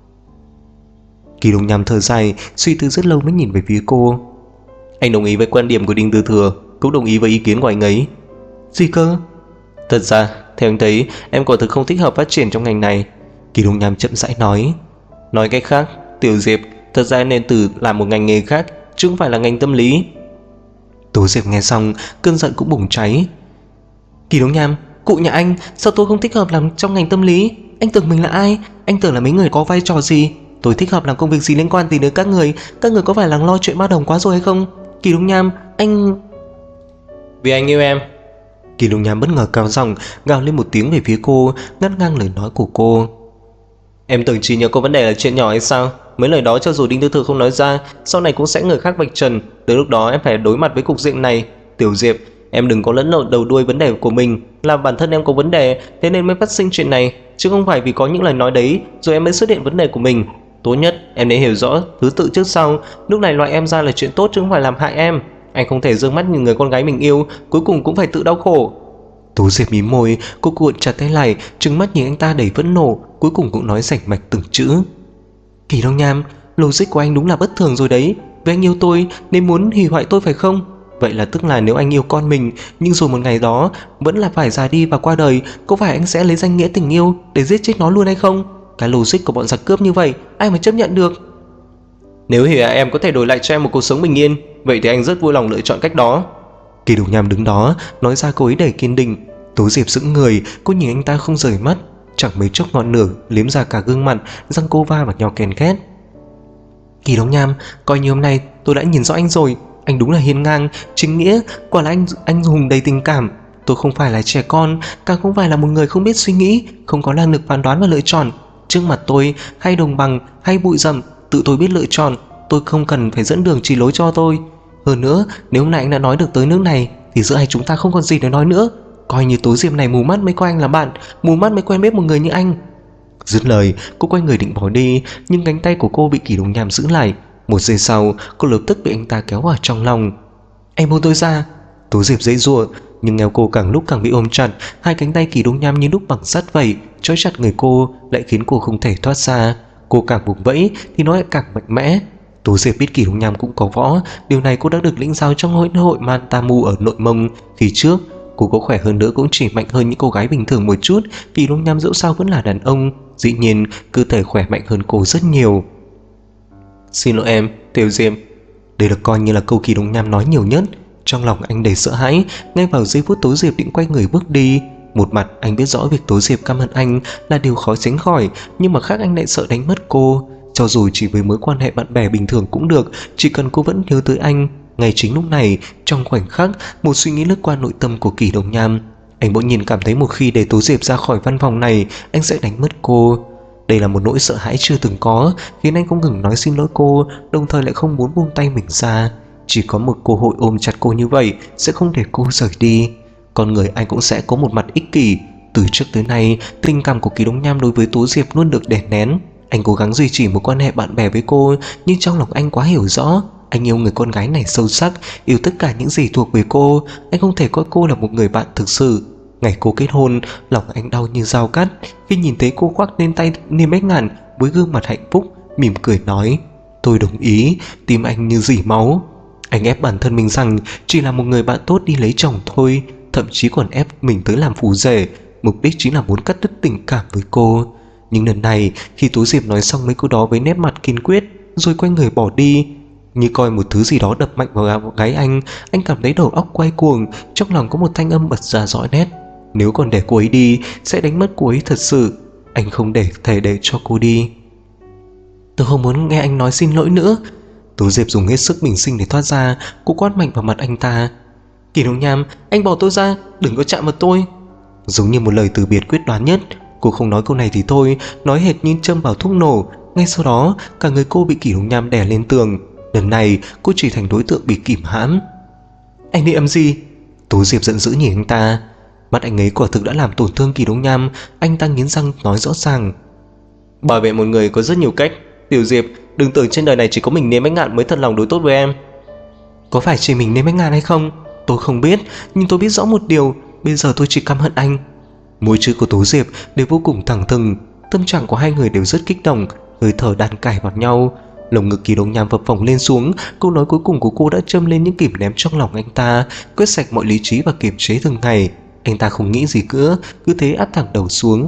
Kỳ Đống Nham thở dài, suy tư rất lâu mới nhìn về phía cô. Anh đồng ý với quan điểm của Đinh Tư Thừa, cũng đồng ý với ý kiến của anh ấy. Gì cơ? Thật ra, theo anh thấy, em quả thực không thích hợp phát triển trong ngành này. Kỳ Đống Nham chậm rãi nói. Nói cách khác, Tiểu Diệp, thật ra em nên thử làm một ngành nghề khác, chứ không phải là ngành tâm lý. Tố Diệp nghe xong, cơn giận cũng bùng cháy. Kỳ Đống Nham, cụ nhà anh, sao tôi không thích hợp làm trong ngành tâm lý? Anh tưởng mình là ai? Anh tưởng là mấy người có vai trò gì? Tôi thích hợp làm công việc gì liên quan gì đến các người có phải là lo chuyện ma đồng quá rồi hay không? Kỳ Đống Nham, anh... Vì anh yêu em. Kỳ Đống Nham bất ngờ cao giọng gào lên một tiếng về phía cô, ngắt ngang lời nói của cô. Em tưởng chỉ nhờ có vấn đề là chuyện nhỏ hay sao? Mấy lời đó cho dù Đinh Tư Thừa không nói ra, sau này cũng sẽ người khác vạch trần. Tới lúc đó em phải đối mặt với cục diện này. Tiểu Diệp, em đừng có lẫn lộn đầu đuôi vấn đề của mình. Là bản thân em có vấn đề, thế nên mới phát sinh chuyện này, chứ không phải vì có những lời nói đấy rồi em mới xuất hiện vấn đề của mình. Tốt nhất em nên hiểu rõ thứ tự trước sau. Lúc này loại em ra là chuyện tốt chứ không phải làm hại em. Anh không thể dương mắt nhìn người con gái mình yêu, cuối cùng cũng phải tự đau khổ. Tố Diệp mím môi, cô cuộn chặt tay lại, trừng mắt nhìn anh ta đầy phẫn nộ, cuối cùng cũng nói rành mạch từng chữ. Kỳ Đống Nham, logic của anh đúng là bất thường rồi đấy. Vì anh yêu tôi nên muốn hủy hoại tôi phải không? Vậy là tức là nếu anh yêu con mình, nhưng rồi một ngày đó vẫn là phải già đi và qua đời, có phải anh sẽ lấy danh nghĩa tình yêu để giết chết nó luôn hay không? Cái logic của bọn giặc cướp như vậy ai mà chấp nhận được? Nếu hiểu em có thể đổi lại cho em một cuộc sống bình yên, vậy thì anh rất vui lòng lựa chọn cách đó. Kỳ Đống Nham đứng đó nói ra câu ấy đầy kiên định. Tố Diệp sững người, cô nhìn anh ta không rời mắt. Chẳng mấy chốc ngọn lửa liếm ra cả gương mặt, răng cô va vào nhau ken két. Kỳ Đống Nham, coi như hôm nay tôi đã nhìn rõ anh rồi. Anh đúng là hiên ngang, chính nghĩa, quả là anh hùng đầy tình cảm. Tôi không phải là trẻ con, càng không phải là một người không biết suy nghĩ, không có năng lực phán đoán và lựa chọn. Trước mặt tôi, hay đồng bằng, hay bụi rậm, tự tôi biết lựa chọn. Tôi không cần phải dẫn đường chỉ lối cho tôi. Hơn nữa, nếu hôm nay anh đã nói được tới nước này thì giữa hai chúng ta không còn gì để nói nữa. Coi như Tố Diệp này mù mắt mới coi anh là bạn, mù mắt mới quen biết một người như anh. Dứt lời, cô quay người định bỏ đi, nhưng cánh tay của cô bị Kỷ Đông Nham giữ lại. Một giây sau, cô lập tức bị anh ta kéo vào trong lòng. Anh buông tôi ra. Tố Diệp giãy giụa, nhưng eo cô càng lúc càng bị ôm chặt. Hai cánh tay Kỷ Đông Nham như đúc bằng sắt vậy, trói chặt người cô, lại khiến cô không thể thoát ra. Cô càng vùng vẫy thì nó lại càng mạnh mẽ. Tố Diệp biết Kỷ Đông Nham cũng có võ, điều này cô đã được lĩnh giáo trong hội Mantamu ở Nội Mông. Khi trước cô có khỏe hơn nữa cũng chỉ mạnh hơn những cô gái bình thường một chút. Kỷ Đông Nham dẫu sao vẫn là đàn ông, dĩ nhiên cơ thể khỏe mạnh hơn cô rất nhiều. Xin lỗi em, Tiểu Diệp. Đây được coi như là câu Kỷ Đông Nham nói nhiều nhất. Trong lòng anh đầy sợ hãi. Ngay vào giây phút Tố Diệp định quay người bước đi, một mặt anh biết rõ việc Tố Diệp căm hận anh là điều khó tránh khỏi, nhưng mà khác anh lại sợ đánh mất cô. Cho dù chỉ với mối quan hệ bạn bè bình thường cũng được, chỉ cần cô vẫn nhớ tới anh. Ngay chính lúc này, trong khoảnh khắc, một suy nghĩ lướt qua nội tâm của Kỷ Đông Nham. Anh bỗng nhiên cảm thấy một khi để Tố Diệp ra khỏi văn phòng này, anh sẽ đánh mất cô. Đây là một nỗi sợ hãi chưa từng có, khiến anh không ngừng nói xin lỗi cô, đồng thời lại không muốn buông tay mình ra. Chỉ có một cơ hội ôm chặt cô như vậy sẽ không để cô rời đi. Con người anh cũng sẽ có một mặt ích kỷ. Từ trước tới nay, tình cảm của Kỷ Đông Nham đối với Tố Diệp luôn được đè nén. Anh cố gắng duy trì một quan hệ bạn bè với cô, nhưng trong lòng anh quá hiểu rõ, anh yêu người con gái này sâu sắc, yêu tất cả những gì thuộc về cô. Anh không thể coi cô là một người bạn thực sự. Ngày cô kết hôn, lòng anh đau như dao cắt khi nhìn thấy cô khoác lên tay Niêm Bách Ngạn với gương mặt hạnh phúc, mỉm cười nói: tôi đồng ý. Tim anh như rỉ máu. Anh ép bản thân mình rằng chỉ là một người bạn tốt đi lấy chồng thôi, thậm chí còn ép mình tới làm phù rể, mục đích chính là muốn cắt đứt tình cảm với cô. Nhưng lần này, khi Tố Diệp nói xong mấy câu đó với nét mặt kiên quyết, rồi quay người bỏ đi, như coi một thứ gì đó đập mạnh vào gáy anh cảm thấy đầu óc quay cuồng. Trong lòng có một thanh âm bật ra rõ nét: nếu còn để cô ấy đi, sẽ đánh mất cô ấy thật sự. Anh không thể để cho cô đi. Tôi không muốn nghe anh nói xin lỗi nữa. Tố Diệp dùng hết sức bình sinh để thoát ra. Cô quát mạnh vào mặt anh ta: Kỷ Đông Nham, anh bỏ tôi ra, đừng có chạm vào tôi. Giống như một lời từ biệt quyết đoán nhất. Cô không nói câu này thì thôi, nói hệt như châm vào thuốc nổ. Ngay sau đó, cả người cô bị Kỷ Đông Nham đè lên tường. Lần này cô chỉ thành đối tượng bị kìm hãm. Anh đi làm gì? Tố Diệp giận dữ nhìn anh ta. Mắt anh ấy quả thực đã làm tổn thương Kỷ Đông Nham. Anh ta nghiến răng nói rõ ràng: bảo vệ một người có rất nhiều cách. Tiểu Diệp, đừng tưởng trên đời này chỉ có mình Niêm Bách Ngạn mới thật lòng đối tốt với em. Có phải chỉ mình Niêm Bách Ngạn hay không? Tôi không biết, nhưng tôi biết rõ một điều, bây giờ tôi chỉ căm hận anh. Môi chữ của Tố Diệp đều vô cùng thẳng thừng. Tâm trạng của hai người đều rất kích động, hơi thở đan cài vào nhau. Lồng ngực Kỷ Đông Nham phập phồng lên xuống. Câu nói cuối cùng của cô đã châm lên những kìm nén trong lòng anh ta, quét sạch mọi lý trí và kiềm chế thường ngày. Anh ta không nghĩ gì nữa, cứ thế áp thẳng đầu xuống.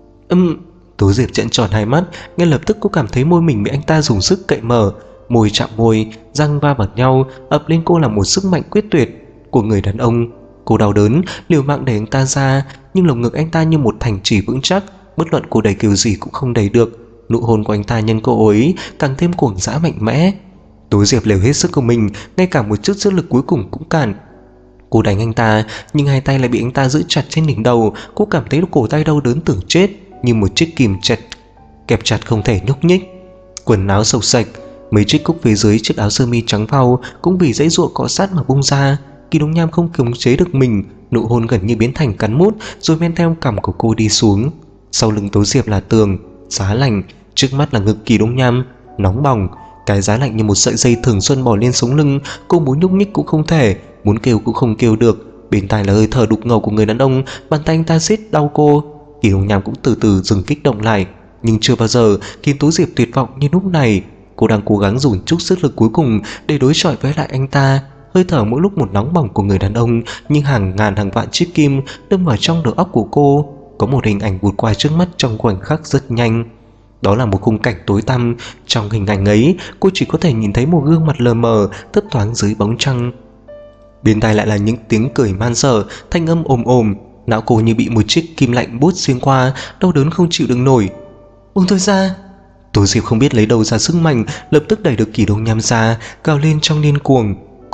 Tố Diệp trợn tròn hai mắt. Ngay lập tức cô cảm thấy môi mình bị anh ta dùng sức cậy mở. Môi chạm môi, răng va vào nhau, ập lên cô là một sức mạnh quyết tuyệt của người đàn ông. Cô đau đớn, liều mạng đẩy anh ta ra, nhưng lồng ngực anh ta như một thành trì vững chắc, bất luận cô đẩy kiểu gì cũng không đẩy được. Nụ hôn của anh ta nhân cô ấy càng thêm cuồng dã mạnh mẽ. Tố Diệp liều hết sức của mình, ngay cả một chút sức lực cuối cùng cũng cản. Cô đánh anh ta, nhưng hai tay lại bị anh ta giữ chặt trên đỉnh đầu. Cô cảm thấy cổ tay đau đớn tưởng chết, như một chiếc kìm kẹp chặt không thể nhúc nhích. Quần áo sộc sạch, mấy chiếc cúc phía dưới chiếc áo sơ mi trắng phau cũng vì dãy giụa cọ sát mà bung ra. Kỷ Đông Nham không kiềm chế được mình, nụ hôn gần như biến thành cắn mút, rồi men theo cằm của cô đi xuống. Sau lưng Tố Diệp là tường, giá lạnh, trước mắt là ngực Kỷ Đông Nham, nóng bỏng. Cái giá lạnh như một sợi dây thường xuân bò lên sống lưng. Cô muốn nhúc nhích cũng không thể, muốn kêu cũng không kêu được. Bên tai là hơi thở đục ngầu của người đàn ông, bàn tay anh ta siết đau cô. Kỷ Đông Nham cũng từ từ dừng kích động lại, nhưng chưa bao giờ khiến Tố Diệp tuyệt vọng như lúc này. Cô đang cố gắng dùng chút sức lực cuối cùng để đối chọi với lại anh ta. Hơi thở mỗi lúc một nóng bỏng của người đàn ông như hàng ngàn hàng vạn chiếc kim đâm vào trong đầu óc của cô. Có một hình ảnh vụt qua trước mắt trong khoảnh khắc rất nhanh. Đó là một khung cảnh tối tăm. Trong hình ảnh ấy, cô chỉ có thể nhìn thấy một gương mặt lờ mờ thấp thoáng dưới bóng trăng. Bên tai lại là những tiếng cười man dở, thanh âm ồm ồm. Não cô như bị một chiếc kim lạnh buốt xuyên qua, đau đớn không chịu đựng nổi. Buông tôi ra. Tố Diệp không biết lấy đâu ra sức mạnh, lập tức đẩy được Kỷ Đông Nham ra, gào lên trong điên cuồng.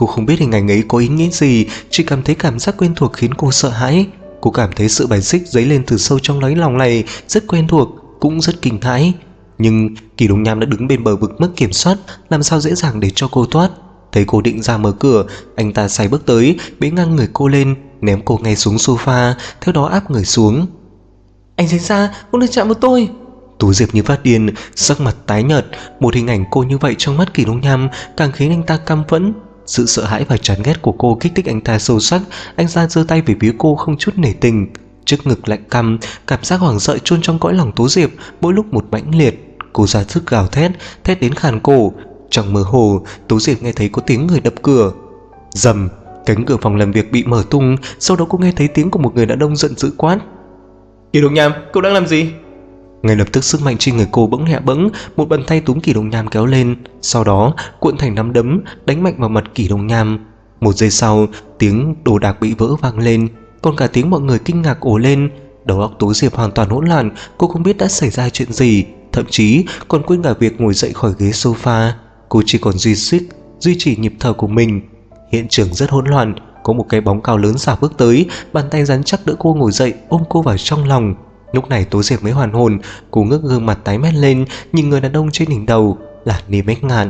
Cô không biết hình ảnh ấy có ý nghĩa gì, chỉ cảm thấy cảm giác quen thuộc khiến cô sợ hãi. Cô cảm thấy sự bài xích dấy lên từ sâu trong đáy lòng này, rất quen thuộc, cũng rất kinh hãi. Nhưng Kỳ Đông Nham đã đứng bên bờ vực mất kiểm soát, làm sao dễ dàng để cho cô thoát. Thấy cô định ra mở cửa, anh ta say bước tới, bế ngang người cô lên, ném cô ngay xuống sofa, theo đó áp người xuống. Anh tránh ra, không được chạm vào tôi. Tú Diệp như phát điên, sắc mặt tái nhợt. Một hình ảnh cô như vậy trong mắt Kỳ Đông Nham càng khiến anh ta căm phẫn. Sự sợ hãi và chán ghét của cô kích thích anh ta sâu sắc. Anh ta giơ tay về phía cô không chút nể tình. Trước ngực lạnh căm, cảm giác hoảng sợ chôn trong cõi lòng Tú Diệp mỗi lúc một mãnh liệt. Cô ra sức gào thét, thét đến khàn cổ. Trong mơ hồ, Tú Diệp nghe thấy có tiếng người đập cửa. Rầm, cánh cửa phòng làm việc bị mở tung. Sau đó cô nghe thấy tiếng của một người đàn ông giận dữ quát: Kỳ Đông Nham, cậu đang làm gì? Ngay lập tức sức mạnh trên người cô bỗng nhẹ bẫng, một bàn tay túm Kỳ Đông Nham kéo lên, sau đó cuộn thành nắm đấm đánh mạnh vào mặt Kỳ Đông Nham. Một giây sau, tiếng đồ đạc bị vỡ vang lên, còn cả tiếng mọi người kinh ngạc ồ lên. Đầu óc Tú Diệp hoàn toàn hỗn loạn, cô không biết đã xảy ra chuyện gì, thậm chí còn quên cả việc ngồi dậy khỏi ghế sofa. Cô chỉ còn duy trì nhịp thở của mình. Hiện trường rất hỗn loạn, có một cái bóng cao lớn xả bước tới, bàn tay rắn chắc đỡ cô ngồi dậy, ôm cô vào trong lòng. Lúc này Tú Diệp mới hoàn hồn, cô ngước gương mặt tái mét lên, nhìn người đàn ông trên đỉnh đầu là Niêm Bách Ngạn.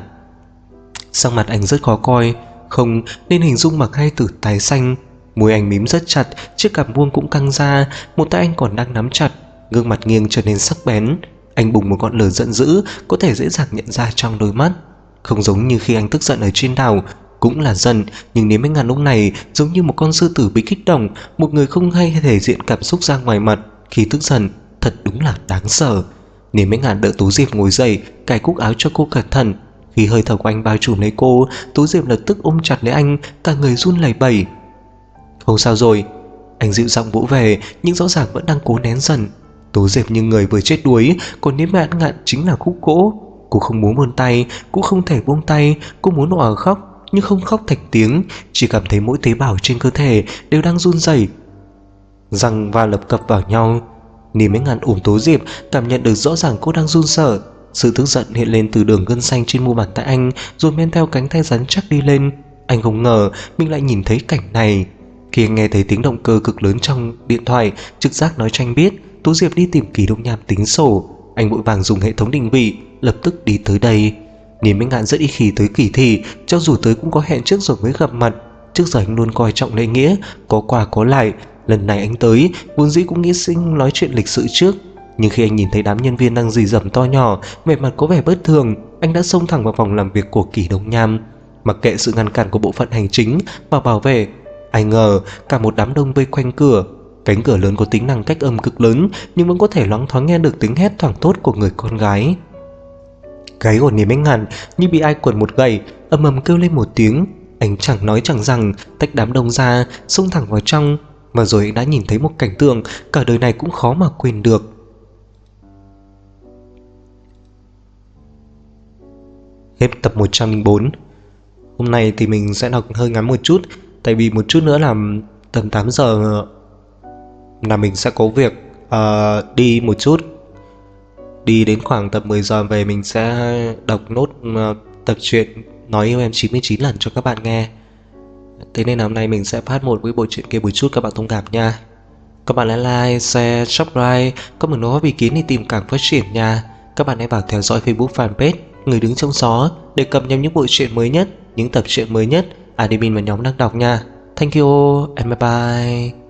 Sắc mặt anh rất khó coi, không nên hình dung bằng hai từ tái xanh. Môi anh mím rất chặt, chiếc cằm buông cũng căng ra, một tay anh còn đang nắm chặt, gương mặt nghiêng trở nên sắc bén. Anh bùng một ngọn lửa giận dữ, có thể dễ dàng nhận ra trong đôi mắt. Không giống như khi anh tức giận ở trên đảo, cũng là giận, nhưng Niêm Bách Ngạn lúc này giống như một con sư tử bị kích động, một người không hay thể hiện cảm xúc ra ngoài mặt. Khi tức giận, thật đúng là đáng sợ. Niêm Bách Ngạn đỡ Tú Diệp ngồi dậy, cài cúc áo cho cô cẩn thận. Khi hơi thở của anh bao trùm lấy cô, Tú Diệp lập tức ôm chặt lấy anh, cả người run lẩy bẩy. Không sao rồi, anh dịu giọng vỗ về, nhưng rõ ràng vẫn đang cố nén giận. Tú Diệp như người vừa chết đuối, còn Niêm Bách Ngạn chính là khúc gỗ. Cô không muốn buông tay, cũng không thể buông tay. Cô muốn òa khóc, nhưng không khóc thành tiếng, chỉ cảm thấy mỗi tế bào trên cơ thể đều đang run rẩy. Răng va lập cập vào nhau. Niêm Bách Ngạn ôm Tú Diệp, cảm nhận được rõ ràng cô đang run sợ. Sự tức giận hiện lên từ đường gân xanh trên mu bàn tay anh, rồi men theo cánh tay rắn chắc đi lên. Anh không ngờ mình lại nhìn thấy cảnh này. Khi anh nghe thấy tiếng động cơ cực lớn trong điện thoại, trực giác nói cho anh biết Tú Diệp đi tìm Kỳ Đông Nham tính sổ. Anh vội vàng dùng hệ thống định vị, lập tức đi tới đây. Niêm Bách Ngạn rất ít khi tới kỳ thị, cho dù tới cũng có hẹn trước rồi mới gặp mặt. Trước giờ anh luôn coi trọng lễ nghĩa, có quà có lại. Lần này anh tới, vốn dĩ cũng nghĩ xin nói chuyện lịch sự trước, nhưng khi anh nhìn thấy đám nhân viên đang rì rầm to nhỏ, vẻ mặt có vẻ bất thường, anh đã xông thẳng vào phòng làm việc của Kỳ Đông Nham. Mặc kệ sự ngăn cản của bộ phận hành chính và bảo vệ, ai ngờ cả một đám đông vây quanh cửa. Cánh cửa lớn có tính năng cách âm cực lớn, nhưng vẫn có thể loáng thoáng nghe được tiếng hét thoảng thốt của người con gái. Gáy của Niêm Bách Ngạn như bị ai quật một gậy, ầm ầm kêu lên một tiếng. Anh chẳng nói chẳng rằng, tách đám đông ra, xông thẳng vào trong. Và rồi anh đã nhìn thấy một cảnh tượng cả đời này cũng khó mà quên được. Hết tập 104. Hôm nay thì mình sẽ đọc hơi ngắn một chút, tại vì một chút nữa là tầm 8 giờ là mình sẽ có việc đi một chút. Đi đến khoảng tầm 10 giờ về mình sẽ đọc nốt tập truyện Nói Yêu Em 99 lần cho các bạn nghe. Thế nên là hôm nay mình sẽ phát một cái bộ truyện kia một chút, các bạn thông cảm nha. Các bạn hãy like, share, subscribe, comment nó vì kiến đi tìm càng phát triển nha. Các bạn hãy vào theo dõi Facebook fanpage Người Đứng Trong Gió để cập nhật những bộ truyện mới nhất, những tập truyện mới nhất admin và nhóm đang đọc nha. Thank you and bye bye.